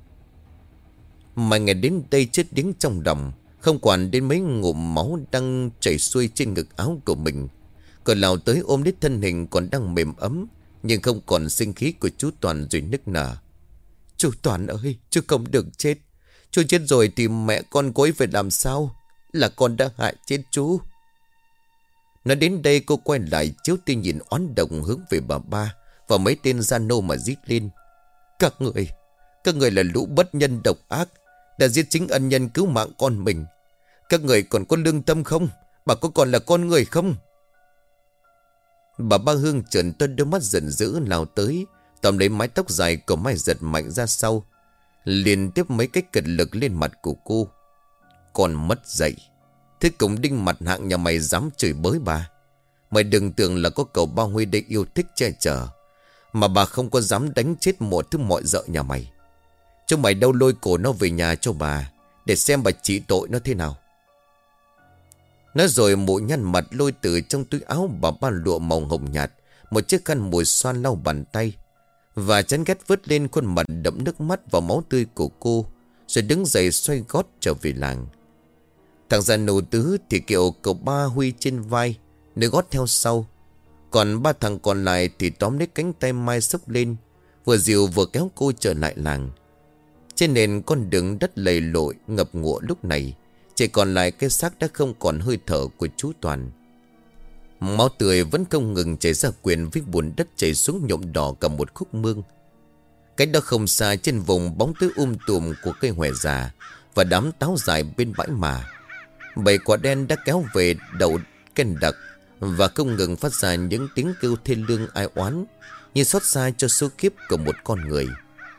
Mà nghe đến đây chết điếng trong lòng, không quản đến mấy ngụm máu đang chảy xuôi trên ngực áo của mình. Cờ lao tới ôm lấy thân hình còn đang mềm ấm, nhưng không còn sinh khí của chú Toàn rồi nức nở. Chú Toàn ơi, chú không được chết. Chú chết rồi thì mẹ con cô ấy phải làm sao? Là con đã hại chết chú. Nói đến đây cô quay lại chiếu tia nhìn oán độc hướng về bà Ba và mấy tên gian nô mà rít lên. Các người, các người là lũ bất nhân độc ác, đã giết chính ân nhân cứu mạng con mình. Các người còn có lương tâm không? Bà có còn là con người không? Bà Ba Hương trợn to đôi mắt giận dữ lao tới, tóm lấy mái tóc dài của Mai giật mạnh ra sau. liên tiếp mấy cái cật lực lên mặt của cô. Còn mất dạy. Thế cùng đinh mặt hạng nhà mày dám chửi bới bà. Mày đừng tưởng là có cậu Ba Huy để yêu thích che chở, mà bà không có dám đánh chết một thứ mọi dợ nhà mày. Chúng mày đâu lôi cổ nó về nhà cho bà, để xem bà trị tội nó thế nào. Nói rồi mụ nhăn mặt lôi từ trong túi áo bà ba lụa màu hồng nhạt một chiếc khăn mùi xoan lau bàn tay, và chán ghét vứt lên khuôn mặt đẫm nước mắt và máu tươi của cô, rồi đứng dậy xoay gót trở về làng. Thằng già nổ tứ thì kiểu cậu Ba Huy trên vai, nơi gót theo sau. Còn ba thằng còn lại thì tóm lấy cánh tay Mai xốc lên, vừa dìu vừa kéo cô trở lại làng. Trên nền con đường đất lầy lội ngập ngụa lúc này chỉ còn lại cái xác đã không còn hơi thở của chú Toàn. Máu tươi vẫn không ngừng chảy ra quyện với bùn đất chảy xuống nhuộm đỏ cả một khúc mương. Cách đó không xa, trên vùng bóng tối um tùm của cây hòe già và đám táo dài bên bãi mà, bầy quả đen đã kéo về đầu kênh đặc và không ngừng phát ra những tiếng kêu thê lương ai oán, như xót xa cho số kiếp của một con người.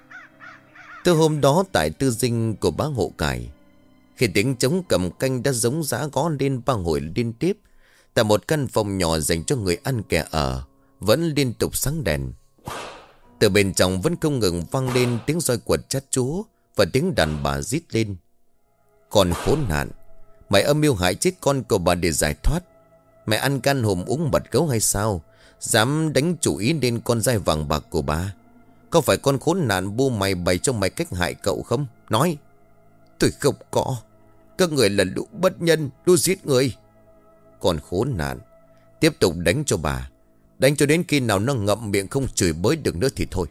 Từ hôm đó tại tư dinh của bá Hộ Cải, khi tiếng trống cầm canh đã giống dã gõ lên ba hồi liên tiếp, tại một căn phòng nhỏ dành cho người ăn kẻ ở vẫn liên tục sáng đèn. Từ bên trong vẫn không ngừng vang lên tiếng roi quật chát chúa và tiếng đàn bà rít lên. Con khốn nạn, mày âm mưu hại chết con của bà để giải thoát. Mày ăn gan hùm uống mật gấu hay sao? Dám đánh chủ ý lên con dai vàng bạc của bà. Có phải con khốn nạn bu mày bày cho mày cách hại cậu không? Nói. Tôi không có. Các người là lũ bất nhân, lũ giết người. Con khốn nạn, tiếp tục đánh cho bà. Đánh cho đến khi nào nó ngậm miệng không chửi bới được nữa thì thôi.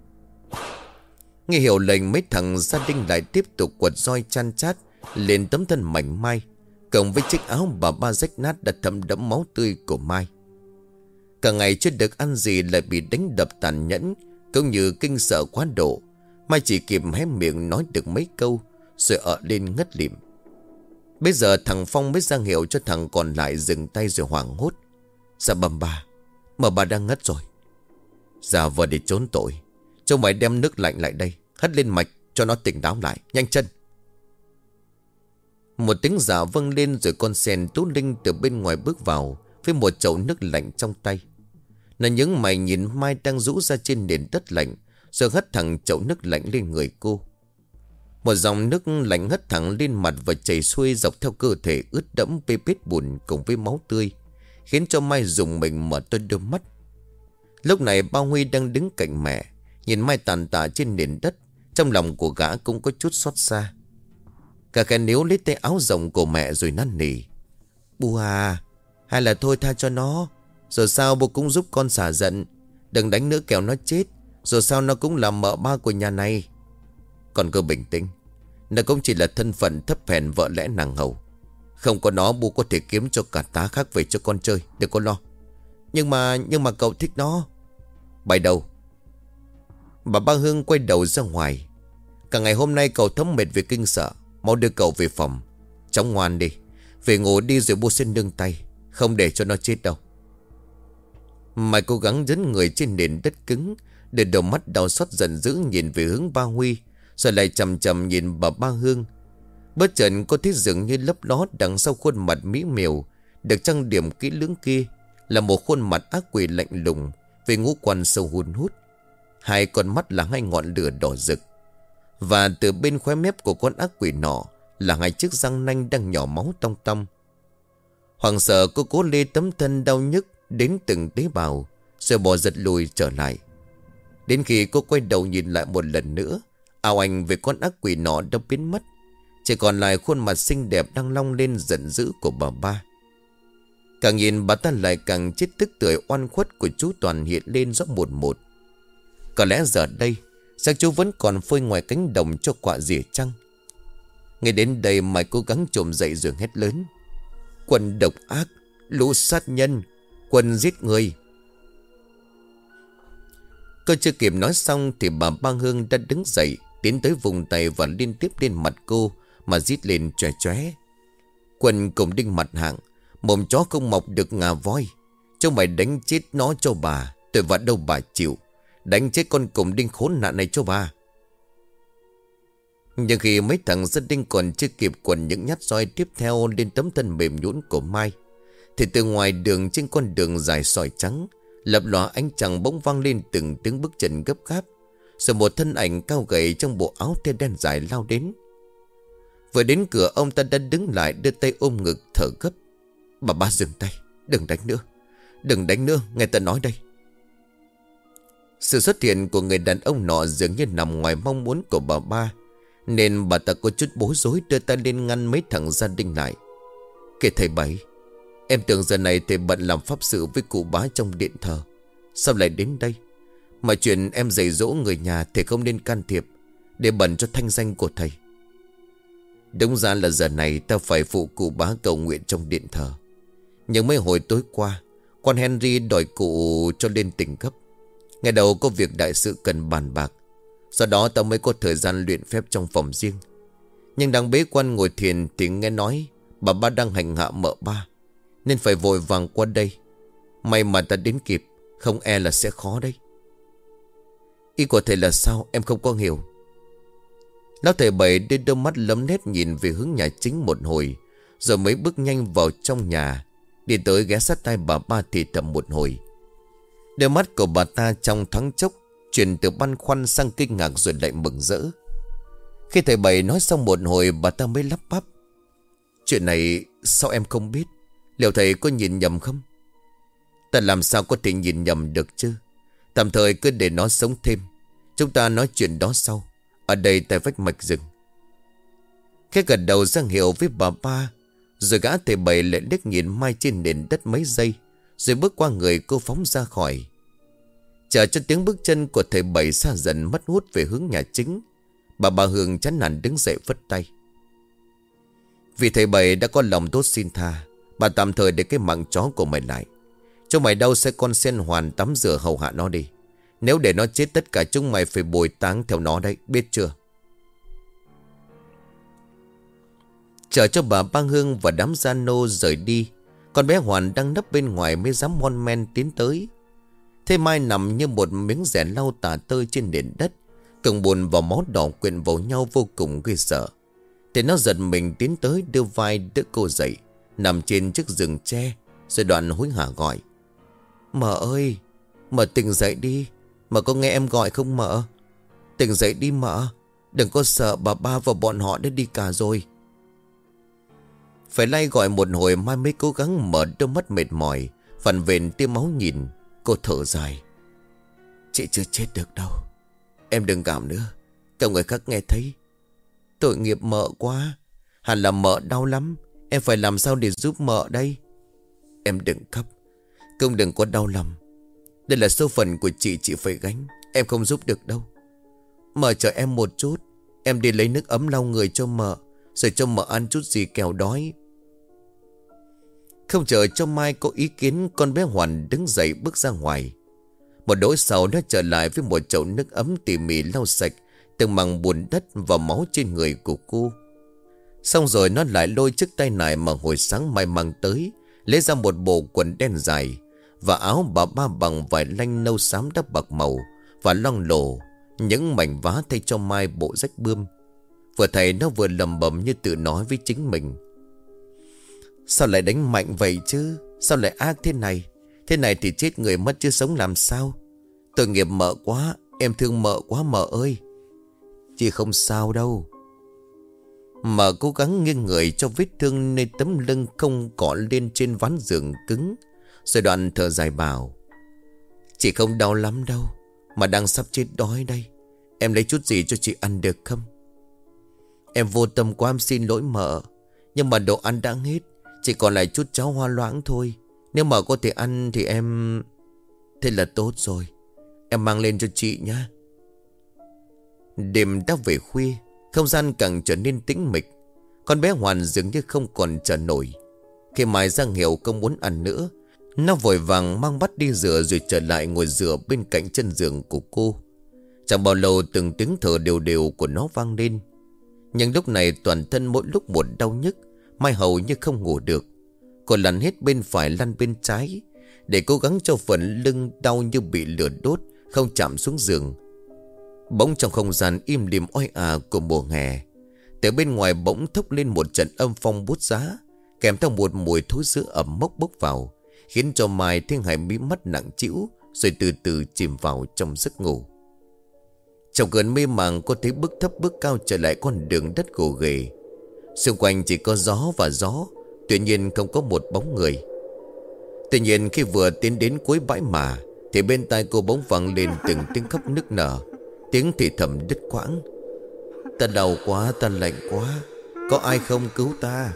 Nghe hiểu lệnh, mấy thằng gia đình lại tiếp tục quật roi chan chát lên tấm thân mảnh Mai, cộng với chiếc áo bà ba rách nát đã thấm đẫm máu tươi của Mai. Cả ngày chưa được ăn gì lại bị đánh đập tàn nhẫn, cũng như kinh sợ quá độ. Mai chỉ kịp hé miệng nói được mấy câu rồi ợ lên ngất lịm. Bây giờ thằng Phong mới ra hiệu cho thằng còn lại dừng tay rồi hoảng hốt. Dạ bầm bà, mà bà đang ngất rồi. Dạ vờ để trốn tội, cho mày đem nước lạnh lại đây, hất lên mạch cho nó tỉnh táo lại, nhanh chân. Một tiếng dạ vâng lên rồi con sen Tú Linh từ bên ngoài bước vào với một chậu nước lạnh trong tay. Nó nhướng mày nhìn Mai đang rũ ra trên nền đất lạnh, rồi hất thẳng chậu nước lạnh lên người cô. Một dòng nước lạnh hất thẳng lên mặt và chảy xuôi dọc theo cơ thể ướt đẫm bê bết bùn cùng với máu tươi, khiến cho Mai rùng mình mở to đôi mắt. Lúc này Ba Huy đang đứng cạnh mẹ, nhìn Mai tàn tạ trên nền đất, trong lòng của gã cũng có chút xót xa. Cả kẻ níu lấy tay áo rộng của mẹ rồi năn nỉ. Bố à, hay là thôi tha cho nó, rồi sao bố cũng giúp con xả giận. Đừng đánh nữa kẻo nó chết, rồi sao nó cũng là mợ ba của nhà này. Con cứ bình tĩnh, nó cũng chỉ là thân phận thấp hèn vợ lẽ nàng hầu. Không có nó bố có thể kiếm cho cả tá khác về cho con chơi, đừng có lo. Nhưng mà, nhưng mà cậu thích nó. Bay đâu? Bà Ba Hương quay đầu ra ngoài. Cả ngày hôm nay cậu thấm mệt vì kinh sợ, mau đưa cậu về phòng. Cháu ngoan đi, về ngủ đi rồi bố sẽ nương tay, không để cho nó chết đâu. Mày cố gắng dẫn người trên nền đất cứng, để đôi mắt đau xót giận dữ nhìn về hướng Ba Huy, rồi lại chầm chầm nhìn bà Ba Hương. Bất chợt cô thấy dường như lấp ló đằng sau khuôn mặt mỹ miều được trang điểm kỹ lưỡng kia là một khuôn mặt ác quỷ lạnh lùng với ngũ quan sâu hun hút. Hai con mắt là hai ngọn lửa đỏ rực, và từ bên khóe mép của con ác quỷ nọ là hai chiếc răng nanh đang nhỏ máu tong tong. Hoảng sợ cô cố lê tấm thân đau nhức đến từng tế bào, rồi bò giật lùi trở lại. Đến khi cô quay đầu nhìn lại một lần nữa, ảo ảnh về con ác quỷ nọ đã biến mất, chỉ còn lại khuôn mặt xinh đẹp đang long lên giận dữ của bà Ba. Càng nhìn bà ta lại càng chết tức tưởi oan khuất của chú Toàn hiện lên rõ một một. Có lẽ giờ đây chắc chú vẫn còn phơi ngoài cánh đồng cho quạ rỉa chăng? Nghe đến đây Mai cố gắng trồm dậy rồi hét lớn. Quân độc ác, lũ sát nhân, quân giết người. Cô chưa kịp nói xong thì bà Ba Hương đã đứng dậy, tiến tới vùng tay và liên tiếp lên mặt cô mà rít lên chóe chóe. Quân cùng Đinh Mặt Hạng, mồm chó không mọc được ngà voi. Cho mày đánh chết nó cho bà, tôi vặt đâu bà chịu. Đánh chết con cùng Đinh khốn nạn này cho bà. Nhưng khi mấy thằng gia đình còn chưa kịp quần những nhát roi tiếp theo lên tấm thân mềm nhũn của Mai, thì từ ngoài đường trên con đường dài sỏi trắng, lập lòe ánh trăng bỗng vang lên từng tiếng bước chân gấp gáp. Rồi một thân ảnh cao gầy trong bộ áo thêu đen dài lao đến. Vừa đến cửa, ông ta đã đứng lại, đưa tay ôm ngực thở gấp. Bà ba dừng tay, đừng đánh nữa, đừng đánh nữa, nghe ta nói đây. Sự xuất hiện của người đàn ông nọ dường như nằm ngoài mong muốn của bà ba, nên bà ta có chút bối rối, đưa tay lên ngăn mấy thằng gia đình lại. Kể thầy Bảy, em tưởng giờ này thầy bận làm pháp sự với cụ bá trong điện thờ, sao lại đến đây? Mà chuyện em dạy dỗ người nhà thầy không nên can thiệp, để bẩn cho thanh danh của thầy. Đúng ra là giờ này ta phải phụ cụ bá cầu nguyện trong điện thờ. Nhưng mấy hồi tối qua, quan Henry đòi cụ cho lên tỉnh gấp. Ngày đầu có việc đại sự cần bàn bạc, do đó ta mới có thời gian luyện phép trong phòng riêng. Nhưng đang bế quan ngồi thiền thì nghe nói bà ba đang hành hạ mợ ba, nên phải vội vàng qua đây. May mà ta đến kịp, không e là sẽ khó đây. Ý của thầy là sao, em không có hiểu. Lão thầy Bảy đưa đôi mắt lấm nét nhìn về hướng nhà chính một hồi, rồi mới bước nhanh vào trong nhà, đi tới ghé sát tai bà ba thì thầm một hồi. Đôi mắt của bà ta trong thoáng chốc chuyển từ băn khoăn sang kinh ngạc rồi lại mừng rỡ. Khi thầy Bảy nói xong một hồi, bà ta mới lắp bắp. Chuyện này sao em không biết? Liệu thầy có nhìn nhầm không? Ta làm sao có thể nhìn nhầm được chứ? Tạm thời cứ để nó sống thêm, chúng ta nói chuyện đó sau, ở đây tại vách mạch rừng. Khi gật đầu ra hiệu với bà ba, rồi gã thầy Bảy lại liếc nhìn Mai trên nền đất mấy giây, rồi bước qua người cô phóng ra khỏi. Chờ cho tiếng bước chân của thầy Bảy xa dần mất hút về hướng nhà chính, bà bà Hương chán nản đứng dậy phất tay. Vì thầy Bảy đã có lòng tốt xin tha, bà tạm thời để cái mạng chó của mày lại. Cho mày đâu sẽ con sen hoàn tắm rửa hầu hạ nó đi. Nếu để nó chết, tất cả chúng mày phải bồi táng theo nó đấy, biết chưa? Chờ cho bà ba Hương và đám gia nô rời đi, con bé Hoàn đang nấp bên ngoài mới dám mon men tiến tới. Thế Mai nằm như một miếng rẻ lau tả tơi trên nền đất, cừng buồn và máu đỏ quyện vào nhau vô cùng ghê sợ. Thì nó giật mình tiến tới, đưa vai đỡ cô dậy, nằm trên chiếc giường tre, rồi đoạn hối hả gọi. Mợ ơi, mợ tỉnh dậy đi. Mợ có nghe em gọi không mợ? Tỉnh dậy đi mợ, đừng có sợ, bà ba và bọn họ đã đi cả rồi. Phải lay gọi một hồi Mai mới cố gắng mở đôi mắt mệt mỏi, vằn vện tia máu nhìn. Cô thở dài. Chị chưa chết được đâu, em đừng cảm nữa, cả người khác nghe thấy. Tội nghiệp mợ quá, hẳn là mợ đau lắm. Em phải làm sao để giúp mợ đây? Em đừng khóc, cũng đừng có đau lòng. Đây là số phận của chị, chị phải gánh. Em không giúp được đâu. Mợ chờ em một chút, em đi lấy nước ấm lau người cho mợ, rồi cho mợ ăn chút gì kẻo đói. Không chờ cho Mai có ý kiến, con bé Hoàn đứng dậy bước ra ngoài. Một đỗi sau nó trở lại với một chậu nước ấm tỉ mỉ lau sạch từng mảng bùn đất và máu trên người của cô. Xong rồi nó lại lôi chiếc tay nải mà hồi sáng Mai mang tới, lấy ra một bộ quần đen dài và áo bà ba bằng vải lanh nâu xám đắp bạc màu, và loang lổ những mảnh vá thay cho Mai bộ rách bươm. Vừa thầy nó vừa lầm bầm như tự nói với chính mình. Sao lại đánh mạnh vậy chứ? Sao lại ác thế này? Thế này thì chết người mất chứ sống làm sao? Tội nghiệp mợ quá, em thương mợ quá mợ ơi. Chị không sao đâu. Mợ cố gắng nghiêng người cho vết thương nơi tấm lưng không cọ lên trên ván giường cứng, rồi đoạn thở dài bảo. Chị không đau lắm đâu, mà đang sắp chết đói đây. Em lấy chút gì cho chị ăn được không? Em vô tâm quá, em xin lỗi mợ. Nhưng mà đồ ăn đã hết, chỉ còn lại chút cháo hoa loãng thôi. Nếu mợ có thể ăn thì em... Thế là tốt rồi, em mang lên cho chị nhé. Đêm đã về khuya, không gian càng trở nên tĩnh mịch. Con bé Hoàn dường như không còn chờ nổi. Khi Mai ra hiệu không muốn ăn nữa, nó vội vàng mang bát đi rửa, rồi trở lại ngồi rửa bên cạnh chân giường của cô. Chẳng bao lâu từng tiếng thở đều đều của nó vang lên. Nhưng lúc này toàn thân mỗi lúc một đau nhức, Mai hầu như không ngủ được. Cô lăn hết bên phải lăn bên trái, để cố gắng cho phần lưng đau như bị lửa đốt không chạm xuống giường. Bỗng trong không gian im lìm oi ả của mùa hè, từ bên ngoài bỗng thốc lên một trận âm phong bút giá, kèm theo một mùi thối rữa ẩm mốc bốc vào, khiến cho Mai Thiên Hải mí mắt nặng trĩu, rồi từ từ chìm vào trong giấc ngủ. Trong cơn mê màng, cô thấy bước thấp bước cao trở lại con đường đất gồ ghề. Xung quanh chỉ có gió và gió, tuy nhiên không có một bóng người. Tuy nhiên khi vừa tiến đến cuối bãi mả, thì bên tai cô bỗng vang lên từng tiếng khóc nức nở, tiếng thì thầm đứt quãng. Ta đau quá, ta lạnh quá, có ai không cứu ta?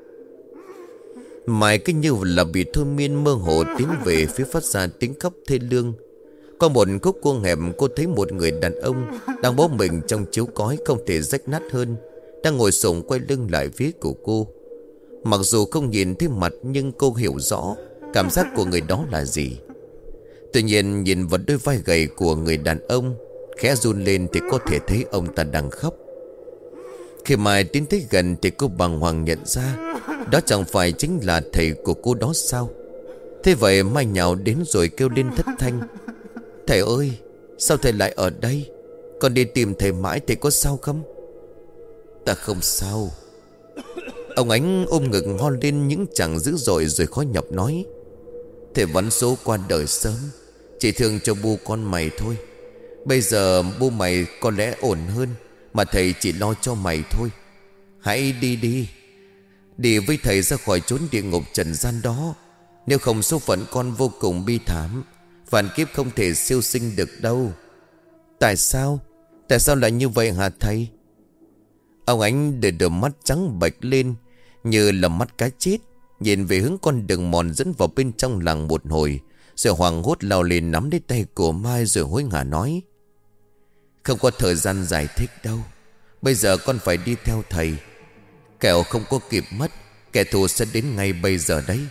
Mai cứ như là bị thôi miên, mơ hồ tiến về phía phát ra tiếng khóc thê lương. Qua một khúc cua hẹp, cô thấy một người đàn ông đang bó mình trong chiếu cói không thể rách nát hơn, đang ngồi xổm quay lưng lại phía của cô. Mặc dù không nhìn thấy mặt, nhưng cô hiểu rõ cảm giác của người đó là gì. Tuy nhiên nhìn vào đôi vai gầy của người đàn ông khẽ run lên, thì có thể thấy ông ta đang khóc. Khi Mai tiến tới gần thì cô bàng hoàng nhận ra đó chẳng phải chính là thầy của cô đó sao? Thế vậy Mai nhào đến rồi kêu lên thất thanh: Thầy ơi, sao thầy lại ở đây? Con đi tìm thầy mãi, thầy có sao không? Ta không sao. Ông Ánh ôm ngực ho lên những chàng dữ dội rồi khó nhọc nói: Thầy vắn số qua đời sớm, chỉ thương cho bu con mày thôi. Bây giờ bu mày có lẽ ổn hơn, mà thầy chỉ lo cho mày thôi. Hãy đi đi, đi với thầy ra khỏi chốn địa ngục trần gian đó. Nếu không số phận con vô cùng bi thảm, vạn kiếp không thể siêu sinh được đâu. Tại sao? Tại sao lại như vậy hả thầy? Ông Ánh để đôi mắt trắng bệch lên như là mắt cá chết, nhìn về hướng con đường mòn dẫn vào bên trong làng một hồi, rồi hoảng hốt lao lên nắm lấy tay của Mai rồi hối hả nói: Không có thời gian giải thích đâu, bây giờ con phải đi theo thầy. Kẻo không có kịp mất, kẻ thù sẽ đến ngay bây giờ đấy.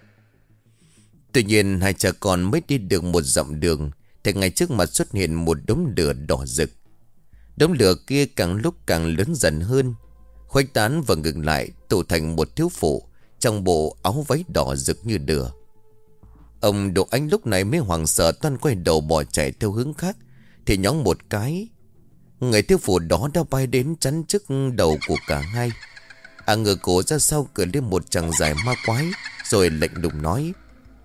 Tuy nhiên hai cha con mới đi được một dặm đường thì ngay trước mặt xuất hiện một đống lửa đỏ rực. Đống lửa kia càng lúc càng lớn dần hơn, khuếch tán và ngừng lại, tụ thành một thiếu phụ trong bộ áo váy đỏ rực như lửa. Ông Độ Ánh lúc này mới hoảng sợ toan quay đầu bỏ chạy theo hướng khác, thì nhóng một cái, người thiếu phụ đó đã bay đến chắn trước đầu của cả hai. À ngửa cổ ra sau cười lên một tràng dài ma quái, rồi lạnh lùng nói: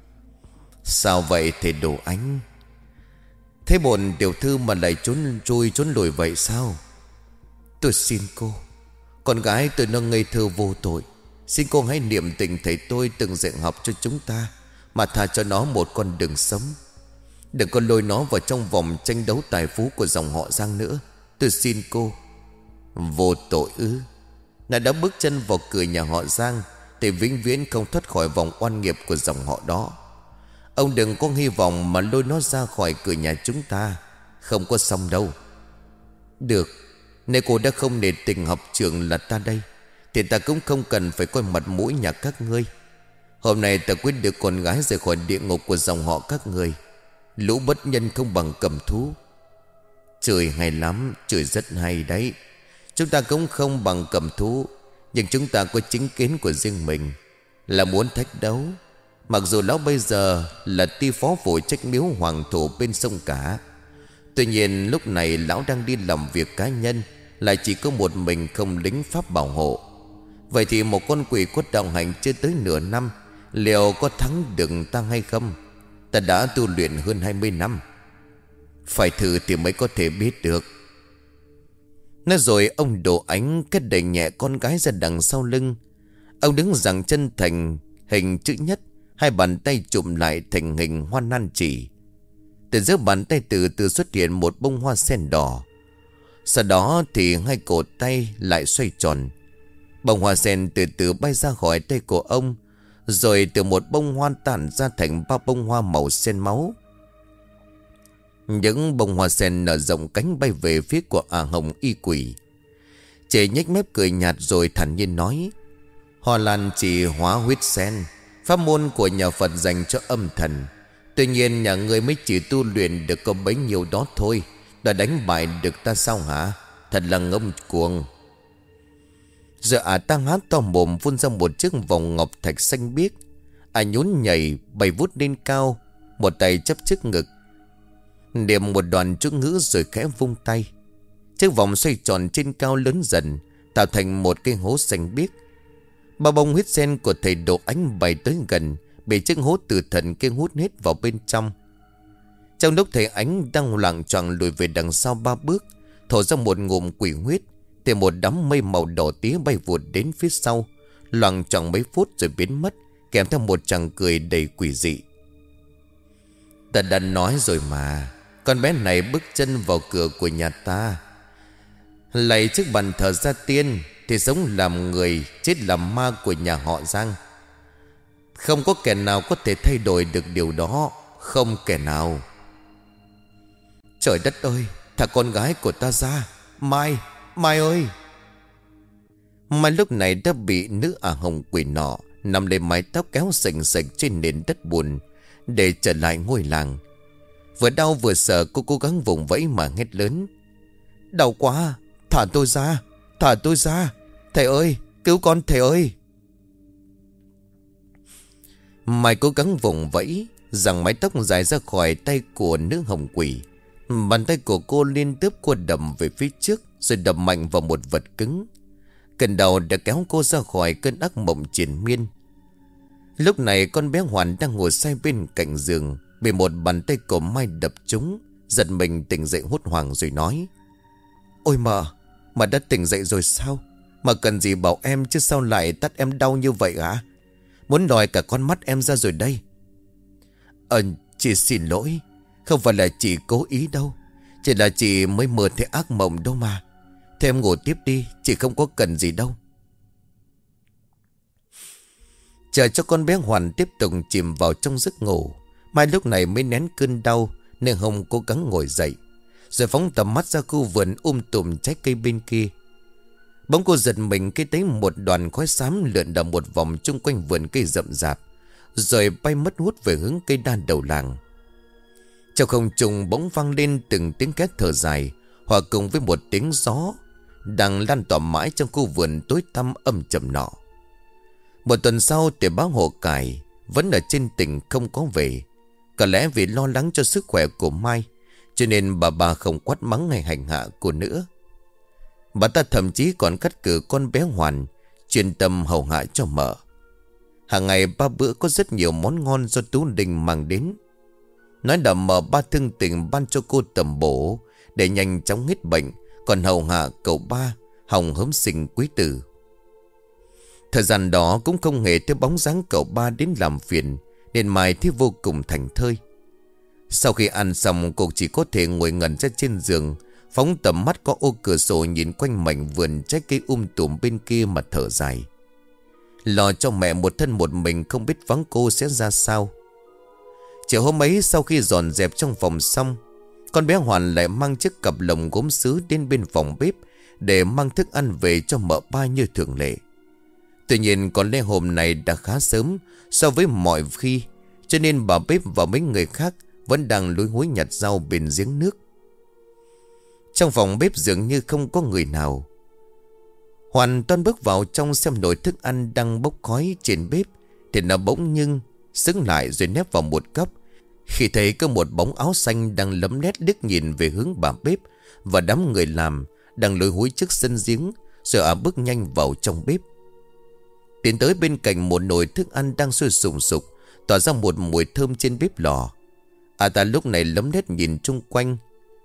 Sao vậy thầy Độ Ánh? Thế bồn tiểu thư mà lại trốn chui trốn lùi vậy sao? Tôi xin cô, con gái tôi nó ngây thơ vô tội. Xin cô hãy niệm tình thầy tôi từng dạy học cho chúng ta, mà tha cho nó một con đường sống. Đừng có lôi nó vào trong vòng tranh đấu tài phú của dòng họ Giang nữa. Tôi xin cô. Vô tội ư? Ngài đã bước chân vào cửa nhà họ Giang thì vĩnh viễn không thoát khỏi vòng oan nghiệp của dòng họ đó. Ông đừng có hy vọng mà lôi nó ra khỏi cửa nhà chúng ta. Không có xong đâu. Được, nếu cô đã không nể tình học trường là ta đây, thì ta cũng không cần phải coi mặt mũi nhà các ngươi. Hôm nay ta quyết được con gái rời khỏi địa ngục của dòng họ các người. Lũ bất nhân không bằng cầm thú. Trời hay lắm, trời rất hay đấy. Chúng ta cũng không bằng cầm thú, nhưng chúng ta có chính kiến của riêng mình, là muốn thách đấu. Mặc dù lão bây giờ là ty phó phụ trách miếu hoàng thổ bên sông Cả, tuy nhiên lúc này lão đang đi làm việc cá nhân, lại chỉ có một mình không lính pháp bảo hộ. Vậy thì một con quỷ có đạo hành chưa tới nửa năm, liệu có thắng được ta hay không? Ta đã tu luyện hơn hai mươi năm, phải thử thì mới có thể biết được. Nói rồi ông Độ Ánh cất đẩy nhẹ con gái ra đằng sau lưng. Ông đứng giằng chân thành hình chữ nhất, hai bàn tay chụm lại thành hình hoa nan chỉ. Từ giữa bàn tay từ từ xuất hiện một bông hoa sen đỏ. Sau đó thì hai cổ tay lại xoay tròn. Bông hoa sen từ từ bay ra khỏi tay của ông, rồi từ một bông hoa tản ra thành ba bông hoa màu sen máu. Những bông hoa sen nở rộng cánh bay về phía của ả hồng y quỷ. Chị nhếch mép cười nhạt rồi thản nhiên nói: Hoa lan chỉ hóa huyết sen, pháp môn của nhà Phật dành cho âm thần. Tuy nhiên nhà ngươi mới chỉ tu luyện được có bấy nhiêu đó thôi, đã đánh bại được ta sao hả? Thật là ngông cuồng. Giờ ả ta há to mồm phun ra một chiếc vòng ngọc thạch xanh biếc. Ả nhún nhảy bay vút lên cao, một tay chấp trước ngực. Niệm một đoạn chú ngữ rồi khẽ vung tay. Chiếc vòng xoay tròn trên cao lớn dần, tạo thành một cái hố xanh biếc. Ba bông huyết sen của thầy Độ Ánh bay tới gần, bị chiếc hố từ thần kia hút hết vào bên trong. Trong lúc thầy Ánh đang loạng choạng lùi về đằng sau ba bước, thổ ra một ngụm quỷ huyết, thì một đám mây màu đỏ tía bay vụt đến phía sau, loạng choạng mấy phút rồi biến mất, kèm theo một tràng cười đầy quỷ dị. Ta đã nói rồi mà, con bé này bước chân vào cửa của nhà ta, lạy trước bàn thờ gia tiên, thì sống làm người, chết làm ma của nhà họ Giang. Không có kẻ nào có thể thay đổi được điều đó, không kẻ nào. Trời đất ơi, thả con gái của ta ra, Mai, Mai ơi. Mai lúc này đã bị nữ ả hồng quỷ nọ nằm lên mái tóc kéo sành sạch trên nền đất bùn để trở lại ngôi làng. Vừa đau vừa sợ, cô cố gắng vùng vẫy mà hét lớn: đau quá, thả tôi ra, thả tôi ra, thầy ơi, cứu con thầy ơi. Mai cố gắng vùng vẫy, rằng mái tóc dài ra khỏi tay của nữ hồng quỷ. Bàn tay của cô liên tiếp cô đầm về phía trước, rồi đập mạnh vào một vật cứng. Cơn đau đã kéo cô ra khỏi cơn ác mộng triền miên. Lúc này con bé Hoàn đang ngồi say bên cạnh giường, bị một bàn tay của Mai đập trúng, giật mình tỉnh dậy hốt hoảng rồi nói: ôi mợ, mà đã tỉnh dậy rồi sao? Mà cần gì bảo em chứ sao lại tắt em đau như vậy hả? Muốn lòi cả con mắt em ra rồi đây. Ờ, chị xin lỗi, không phải là chị cố ý đâu, chỉ là chị mới mơ thấy ác mộng đâu mà. Thế em ngủ tiếp đi, chị không có cần gì đâu. Chờ cho con bé Hoàn tiếp tục chìm vào trong giấc ngủ, Mai lúc này mới nén cơn đau nên Hồng cố gắng ngồi dậy, rồi phóng tầm mắt ra khu vườn um tùm trái cây bên kia. Bỗng cô giật mình khi thấy một đoàn khói xám lượn đảo một vòng chung quanh vườn cây rậm rạp, rồi bay mất hút về hướng cây đa đầu làng. Trong không trung bỗng vang lên từng tiếng két thở dài, hòa cùng với một tiếng gió đang lan tỏa mãi trong khu vườn tối tăm âm trầm nọ. Một tuần sau thì bác Hồ Cải vẫn ở trên tỉnh không có về. Có lẽ vì lo lắng cho sức khỏe của Mai, cho nên bà bà không quát mắng hay hành hạ cô nữa. Bà ta thậm chí còn cắt cử con bé Hoàn chuyên tâm hầu hạ cho mợ. Hàng ngày ba bữa có rất nhiều món ngon do Tú Đình mang đến. Nói là mợ ba thương tình ban cho cô tầm bổ để nhanh chóng hết bệnh, còn hầu hạ cậu ba hòng hớm sinh quý tử. Thời gian đó cũng không hề thấy bóng dáng cậu ba đến làm phiền, nên Mai thấy vô cùng thảnh thơi. Sau khi ăn xong, cô chỉ có thể ngồi ngẩn ra trên giường, phóng tầm mắt qua ô cửa sổ nhìn quanh mảnh vườn trái cây um tùm bên kia mà thở dài. Lo cho mẹ một thân một mình, không biết vắng cô sẽ ra sao. Chiều hôm ấy, sau khi dọn dẹp trong phòng xong, con bé Hoàn lại mang chiếc cặp lồng gốm sứ đến bên phòng bếp để mang thức ăn về cho mợ ba như thường lệ. Tuy nhiên có lẽ hôm nay đã khá sớm so với mọi khi, cho nên bà bếp và mấy người khác vẫn đang lúi húi nhặt rau bên giếng nước. Trong phòng bếp dường như không có người nào. Hoàn toan bước vào trong xem nồi thức ăn đang bốc khói trên bếp, thì nó bỗng nhưng sững lại rồi nép vào một góc, khi thấy có một bóng áo xanh đang lấm lét liếc nhìn về hướng bà bếp và đám người làm đang lúi húi trước sân giếng, rồi ả bước nhanh vào trong bếp. Tiến tới bên cạnh một nồi thức ăn đang sôi sùng sục, tỏa ra một mùi thơm trên bếp lò. À ta lúc này lấm lét nhìn chung quanh,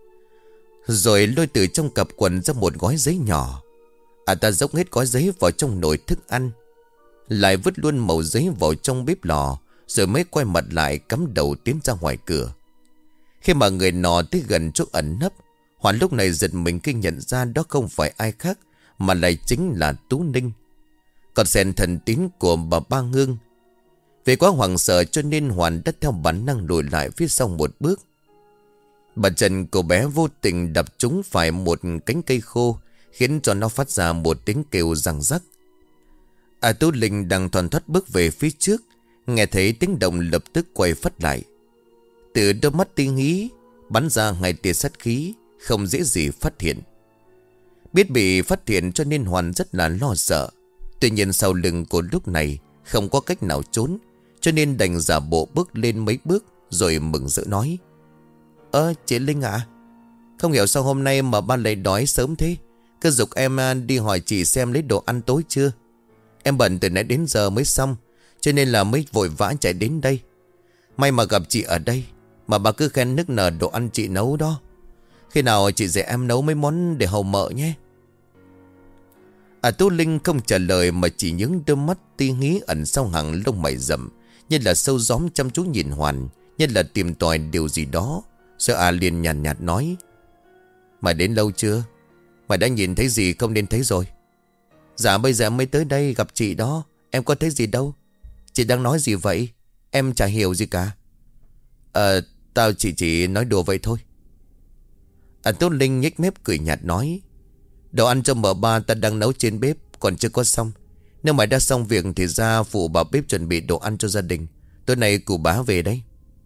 rồi lôi từ trong cặp quần ra một gói giấy nhỏ. À ta dốc hết gói giấy vào trong nồi thức ăn, lại vứt luôn mẩu giấy vào trong bếp lò, rồi mới quay mặt lại cắm đầu tiến ra ngoài cửa. Khi mà người nọ tới gần chỗ ẩn nấp, Hoàn lúc này giật mình khi nhận ra đó không phải ai khác mà lại chính là Tú Ninh, con sen thần tín của bà Ba Ngương. Vì quá hoảng sợ cho nên Hoàn đã theo bản năng lùi lại phía sau một bước. Bà chân cô bé vô tình đập trúng phải một cánh cây khô, khiến cho nó phát ra một tiếng kêu răng rắc. À Tú Linh đang thoăn thoắt bước về phía trước, nghe thấy tiếng động lập tức quay phắt lại. Từ đôi mắt tinh ý bắn ra hai tia sát khí, không dễ gì phát hiện. Biết bị phát hiện cho nên Hoàn rất là lo sợ. Tuy nhiên sau lưng cô lúc này không có cách nào trốn, cho nên đành giả bộ bước lên mấy bước rồi mừng rỡ nói: Ơ chị Linh ạ. Không hiểu sao hôm nay mà ba lại đói sớm thế. Cứ giục em đi hỏi chị xem lấy đồ ăn tối chưa. Em bận từ nãy đến giờ mới xong, cho nên là mới vội vã chạy đến đây. May mà gặp chị ở đây, mà bà cứ khen nức nở đồ ăn chị nấu đó. Khi nào chị dạy em nấu mấy món để hầu mợ nhé. À, Tú Linh không trả lời mà chỉ nhướng đôi mắt ti hí ẩn sau hàng lông mày rậm, như là sâu gióm chăm chú nhìn Hoàn, như là tìm tòi điều gì đó. Sợ à liền nhàn nhạt, nhạt nói: Mày đến lâu chưa? Mày đã nhìn thấy gì không nên thấy rồi? Dạ bây giờ mới tới đây gặp chị đó. Em có thấy gì đâu. Chị đang nói gì vậy? Em chả hiểu gì cả. Ờ tao chỉ chỉ nói đùa vậy thôi. À, Tú Linh nhếch mép cười nhạt nói: Đồ ăn cho mợ ba ta đang nấu trên bếp, còn chưa có xong. Nếu mày đã xong việc thì ra phụ bà bếp chuẩn bị đồ ăn cho gia đình. Tối nay cụ bá về đấy.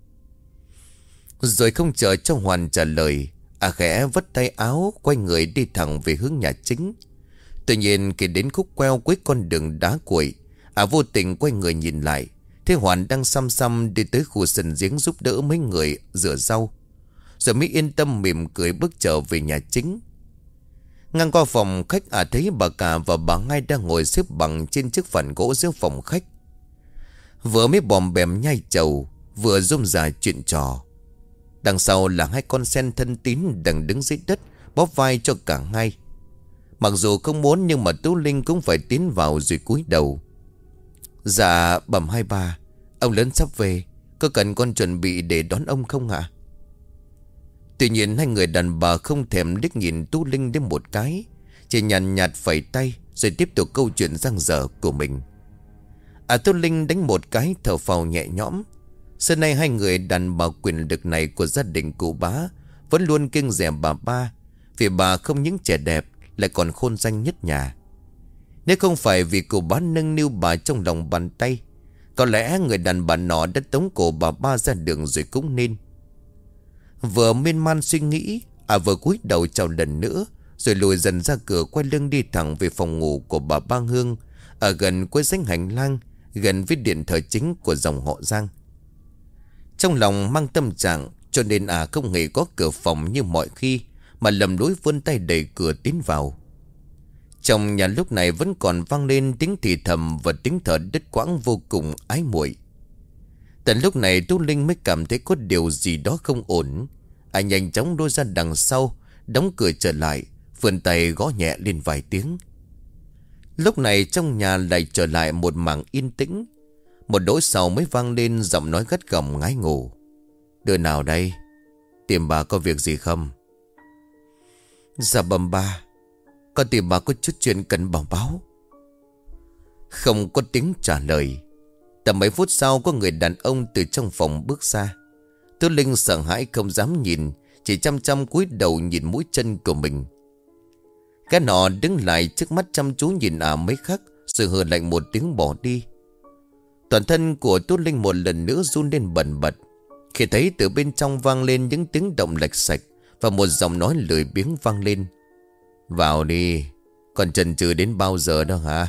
Rồi không chờ cho Hoàn trả lời, à khẽ vất tay áo, quay người đi thẳng về hướng nhà chính. Tuy nhiên khi đến khúc queo cuối con đường đá cuội, à vô tình quay người nhìn lại, thấy Hoàn đang xăm xăm đi tới khu sân giếng giúp đỡ mấy người rửa rau. Rồi mới yên tâm mỉm cười bước trở về nhà chính. Ngang qua phòng khách, à thấy bà cả và bà Ngay đang ngồi xếp bằng trên chiếc phản gỗ giữa phòng khách. Vừa mới bòm bèm nhai trầu, vừa rôm rả chuyện trò. Đằng sau là hai con sen thân tín đang đứng dưới đất bóp vai cho cả hai. Mặc dù không muốn nhưng mà Tú Linh cũng phải tiến vào rồi cúi đầu. Dạ bẩm hai bà, ông lớn sắp về, có cần con chuẩn bị để đón ông không ạ? Tuy nhiên hai người đàn bà không thèm liếc nhìn Tú Linh đến một cái, chỉ nhàn nhạt phẩy tay rồi tiếp tục câu chuyện dang dở của mình. À, Tú Linh đánh một cái thở phào nhẹ nhõm. Xưa nay hai người đàn bà quyền lực này của gia đình cụ bá vẫn luôn kiêng dè bà ba, vì bà không những trẻ đẹp lại còn khôn danh nhất nhà. Nếu không phải vì cụ bá nâng niu bà trong lòng bàn tay, có lẽ người đàn bà nọ đã tống cổ bà ba ra đường rồi cũng nên. Vừa miên man suy nghĩ, à vừa cúi đầu chào lần nữa, rồi lùi dần ra cửa, quay lưng đi thẳng về phòng ngủ của bà Ba Hương, ở gần cuối rãnh hành lang, gần với điện thờ chính của dòng họ Giang. Trong lòng mang tâm trạng, cho nên à không hề có cửa phòng như mọi khi, mà lầm lũi vươn tay đẩy cửa tiến vào. Trong nhà lúc này vẫn còn vang lên tiếng thì thầm và tiếng thở đứt quãng vô cùng ái muội. Tận lúc này Tú Linh mới cảm thấy có điều gì đó không ổn. Anh nhanh chóng đôi ra đằng sau, đóng cửa trở lại, vươn tay gõ nhẹ lên vài tiếng. Lúc này trong nhà lại trở lại một mảng yên tĩnh. Một đỗi sau mới vang lên giọng nói gắt gỏng ngái ngủ: Đứa nào đây? Tìm bà có việc gì không? Dạ bẩm bà, con tìm bà có chút chuyện cần báo báo. Không có tiếng trả lời. Tầm mấy phút sau có người đàn ông từ trong phòng bước ra. Tú Linh sợ hãi không dám nhìn, chỉ chăm chăm cúi đầu nhìn mũi chân của mình. Cái nọ đứng lại trước mắt chăm chú nhìn ả mấy khắc, rồi hừ lạnh một tiếng bỏ đi. Toàn thân của Tú Linh một lần nữa run lên bần bật khi thấy từ bên trong vang lên những tiếng động lạch sạch, và một giọng nói lười biếng vang lên: Vào đi, còn chần chừ đến bao giờ đó hả?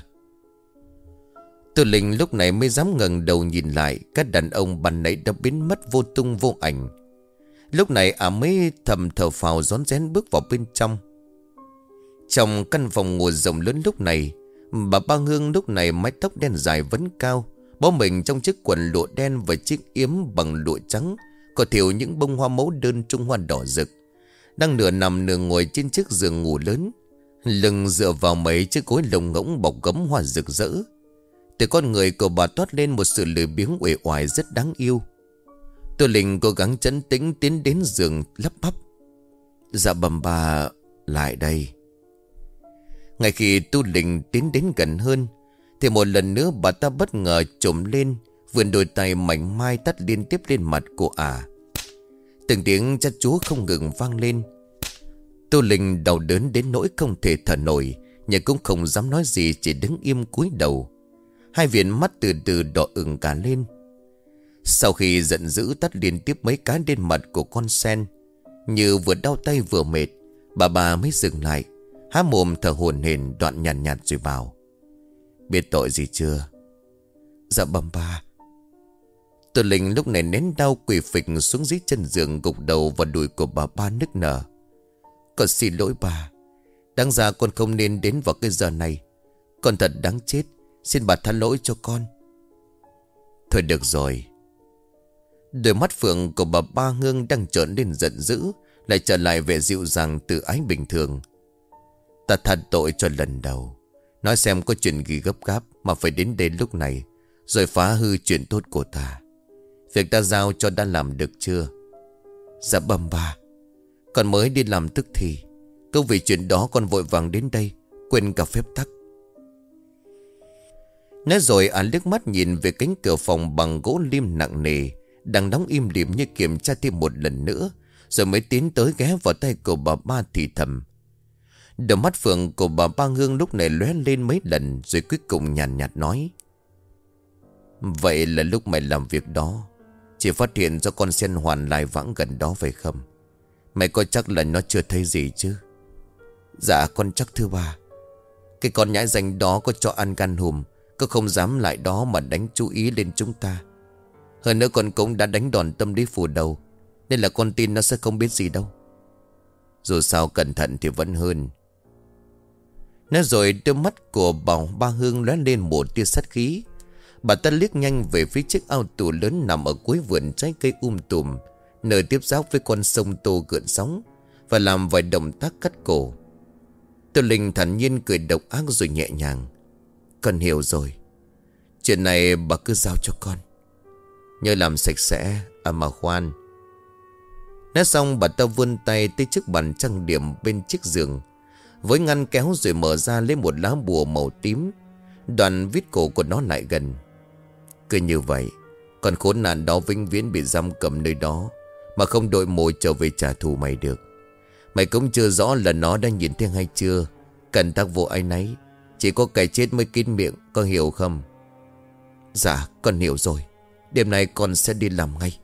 Tú Linh lúc này mới dám ngẩng đầu nhìn lại. Các đàn ông ban nãy đã biến mất vô tung vô ảnh. Lúc này ả mới thầm thở phào rón rén bước vào bên trong. Trong căn phòng ngủ rộng lớn lúc này, bà Ba Hương lúc này mái tóc đen dài vấn cao, bó mình trong chiếc quần lụa đen và chiếc yếm bằng lụa trắng, có thêu những bông hoa mẫu đơn trung hoa đỏ rực, đang nửa nằm nửa ngồi trên chiếc giường ngủ lớn, lưng dựa vào mấy chiếc gối lồng ngỗng bọc gấm hoa rực rỡ. Từ con người của bà toát lên một sự lười biếng uể oải rất đáng yêu. Tú Linh cố gắng trấn tĩnh tiến đến giường lắp bắp: Dạ bẩm bà, lại đây. Ngay khi Tú Linh tiến đến gần hơn, thì một lần nữa bà ta bất ngờ trồm lên, vươn đôi tay mảnh mai tát liên tiếp lên mặt của ả. Từng tiếng chát chúa không ngừng vang lên. Tú Linh đau đớn đến nỗi không thể thở nổi, nhưng cũng không dám nói gì, chỉ đứng im cúi đầu. Hai viền mắt từ từ đỏ ửng cả lên. Sau khi giận dữ tát liên tiếp mấy cái lên mặt của con sen, như vừa đau tay vừa mệt, bà bà mới dừng lại, há mồm thở hổn hển đoạn nhàn nhạt, nhạt rồi bảo: Biết tội gì chưa? Dạ bẩm bà. Tư Linh lúc này nén đau quỳ phịch xuống dưới chân giường, gục đầu vào đùi của bà ba nức nở. Con xin lỗi bà. Đáng ra con không nên đến vào cái giờ này. Con thật đáng chết. Xin bà tha lỗi cho con. Thôi được rồi. Đôi mắt phượng của bà Ba Hương đang trợn lên giận dữ, lại trở lại vẻ dịu dàng tự ái bình thường. Ta tha tội cho lần đầu. Nói xem có chuyện gì gấp gáp mà phải đến đây lúc này, rồi phá hư chuyện tốt của ta. Việc ta giao cho đã làm được chưa? Dạ bẩm bà. Con mới đi làm tức thì. Câu vì chuyện đó con vội vàng đến đây, quên cả phép tắc. Nói rồi à liếc mắt nhìn về cánh cửa phòng bằng gỗ lim nặng nề, đang đóng im lìm như kiểm tra thêm một lần nữa, rồi mới tiến tới ghé vào tay của bà Ba thì thầm. Đôi mắt phượng của bà Ba Hương lúc này lóe lên mấy lần, rồi cuối cùng nhàn nhạt, nhạt nói. Vậy là lúc mày làm việc đó, chỉ phát hiện ra con sen hoàn lại vãng gần đó phải không? Mày có chắc là nó chưa thấy gì chứ? Dạ con chắc thưa bà. Cái con nhãi danh đó có cho ăn gan hùm, có không dám lại đó mà đánh chú ý lên chúng ta. Hơn nữa con cũng đã đánh đòn tâm lý phủ đầu, nên là con tin nó sẽ không biết gì đâu. Dù sao cẩn thận thì vẫn hơn. Nói rồi đôi mắt của bà Ba Hương lóe lên một tia sát khí. Bà ta liếc nhanh về phía chiếc ao tù lớn nằm ở cuối vườn trái cây um tùm, nơi tiếp giáp với con sông Tô gợn sóng, và làm vài động tác cắt cổ. Tư Linh thản nhiên cười độc ác rồi nhẹ nhàng. Con hiểu rồi. Chuyện này bà cứ giao cho con. Nhớ làm sạch sẽ. À mà khoan. Nói xong bà ta vươn tay tới chiếc bàn trang điểm bên chiếc giường, với ngăn kéo rồi mở ra lấy một lá bùa màu tím. Đoạn vít cổ của nó lại gần. Cứ như vậy, con khốn nạn đó vĩnh viễn bị giam cầm nơi đó, mà không đội mồi trở về trả thù mày được. Mày cũng chưa rõ là nó đã nhìn thấy hay chưa. Cần tác vô ai nấy, chỉ có cái chết mới kín miệng, con hiểu không? Dạ con hiểu rồi. Đêm nay con sẽ đi làm ngay.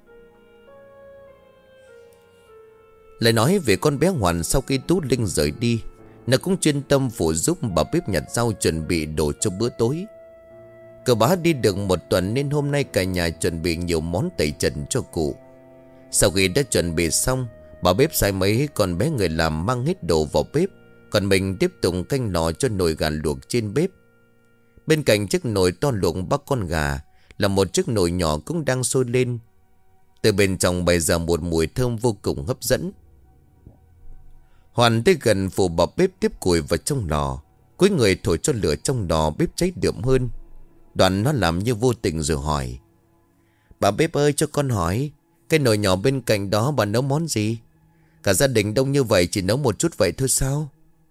Lại nói về con bé Hoàn, sau khi Tú Linh rời đi, nó cũng chuyên tâm phụ giúp bà bếp nhặt rau chuẩn bị đồ cho bữa tối. Cậu bá đi được một tuần nên hôm nay cả nhà chuẩn bị nhiều món tẩy trần cho cụ. Sau khi đã chuẩn bị xong, bà bếp sai mấy con bé người làm mang hết đồ vào bếp, còn mình tiếp tục canh lò cho nồi gà luộc trên bếp. Bên cạnh chiếc nồi to luộc bắc con gà là một chiếc nồi nhỏ cũng đang sôi lên. Từ bên trong bày ra một mùi thơm vô cùng hấp dẫn. Hoàn tới gần phụ bà bếp tiếp củi vào trong lò, cúi người thổi cho lửa trong lò bếp cháy đượm hơn. Đoạn nó làm như vô tình rồi hỏi. Bà bếp ơi, cho con hỏi, cái nồi nhỏ bên cạnh đó bà nấu món gì? Cả gia đình đông như vậy chỉ nấu một chút vậy thôi sao?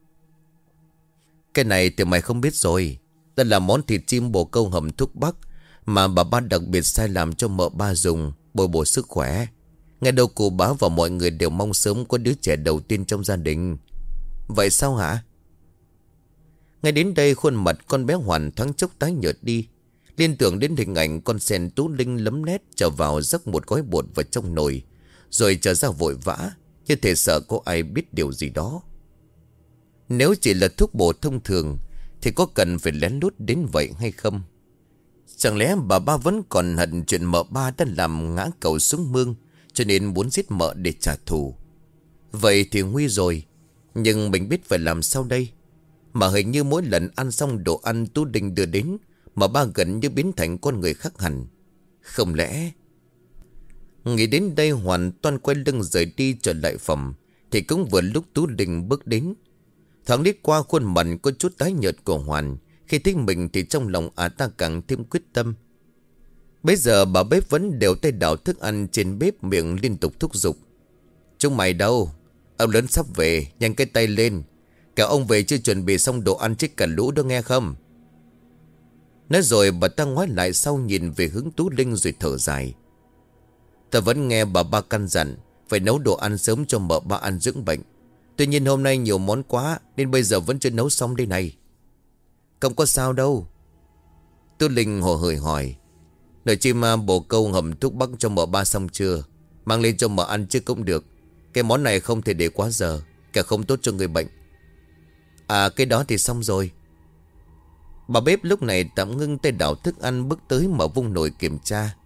Cái này thì mày không biết rồi. Đây là món thịt chim bồ câu hầm thuốc bắc mà bà ba đặc biệt sai làm cho mợ ba dùng, bồi bổ sức khỏe. Ngày đầu cụ bá và mọi người đều mong sớm có đứa trẻ đầu tiên trong gia đình. Vậy sao hả? Ngay đến đây khuôn mặt con bé Hoàn thoáng chốc tái nhợt đi. Liên tưởng đến hình ảnh con sen Tú Linh lấm nét trở vào rắc một gói bột vào trong nồi, rồi trở ra vội vã, như thể sợ có ai biết điều gì đó. Nếu chỉ là thuốc bổ thông thường thì có cần phải lén lút đến vậy hay không? Chẳng lẽ bà ba vẫn còn hận chuyện mợ ba đã làm ngã cậu xuống mương, cho nên muốn giết mợ để trả thù? Vậy thì nguy rồi. Nhưng mình biết phải làm sao đây? Mà hình như mỗi lần ăn xong đồ ăn Tú Linh đưa đến, mà ba gần như biến thành con người khác hẳn. Không lẽ... Nghĩ đến đây Hoàn toàn quay lưng rời đi trở lại phòng, thì cũng vừa lúc Tú Linh bước đến. Thoáng liếc qua khuôn mặt có chút tái nhợt của Hoàn, khi thấy mình thì trong lòng à ta càng thêm quyết tâm. Bây giờ bà bếp vẫn đều tay đảo thức ăn trên bếp, miệng liên tục thúc giục. Chúng mày đâu? Ông lớn sắp về, nhanh cái tay lên. Kẻo ông về chưa chuẩn bị xong đồ ăn chết cả lũ đó nghe không? Nói rồi bà ta ngoái lại sau nhìn về hướng Tú Linh rồi thở dài. Ta vẫn nghe bà ba căn dặn phải nấu đồ ăn sớm cho mợ ba ăn dưỡng bệnh. Tuy nhiên hôm nay nhiều món quá nên bây giờ vẫn chưa nấu xong đây này. Không có sao đâu. Tú Linh hồ hởi hỏi. Nồi chim bồ câu hầm thuốc bắc cho mợ ba xong chưa? Mang lên cho mợ ăn chứ cũng được. Cái món này không thể để quá giờ, kẻo không tốt cho người bệnh. À cái đó thì xong rồi. Bà bếp lúc này tạm ngưng tay đảo thức ăn bước tới mở vung nồi kiểm tra.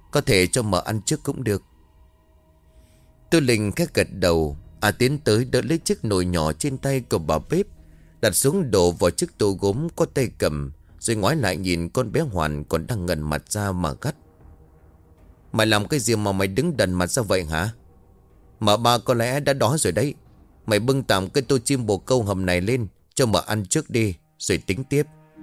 Có thể cho mợ ăn trước cũng được. Tư Linh khẽ gật đầu. À tiến tới đỡ lấy chiếc nồi nhỏ trên tay của bà bếp, đặt xuống đổ vào chiếc tô gốm có tay cầm. Rồi ngoái lại nhìn con bé Hoàn còn đang ngẩn mặt ra mà gắt. Mày làm cái gì mà mày đứng đần mặt ra vậy hả? Mợ ba có lẽ đã đói rồi đấy. Mày bưng tạm cái tô chim bồ câu hầm này lên cho mợ ăn trước đi, rồi tính tiếp.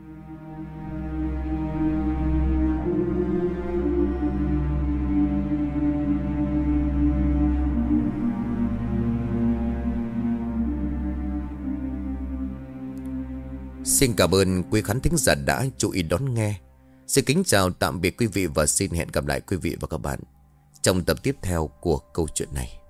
Xin cảm ơn quý khán thính giả đã chú ý đón nghe. Xin kính chào tạm biệt quý vị và xin hẹn gặp lại quý vị và các bạn trong tập tiếp theo của câu chuyện này.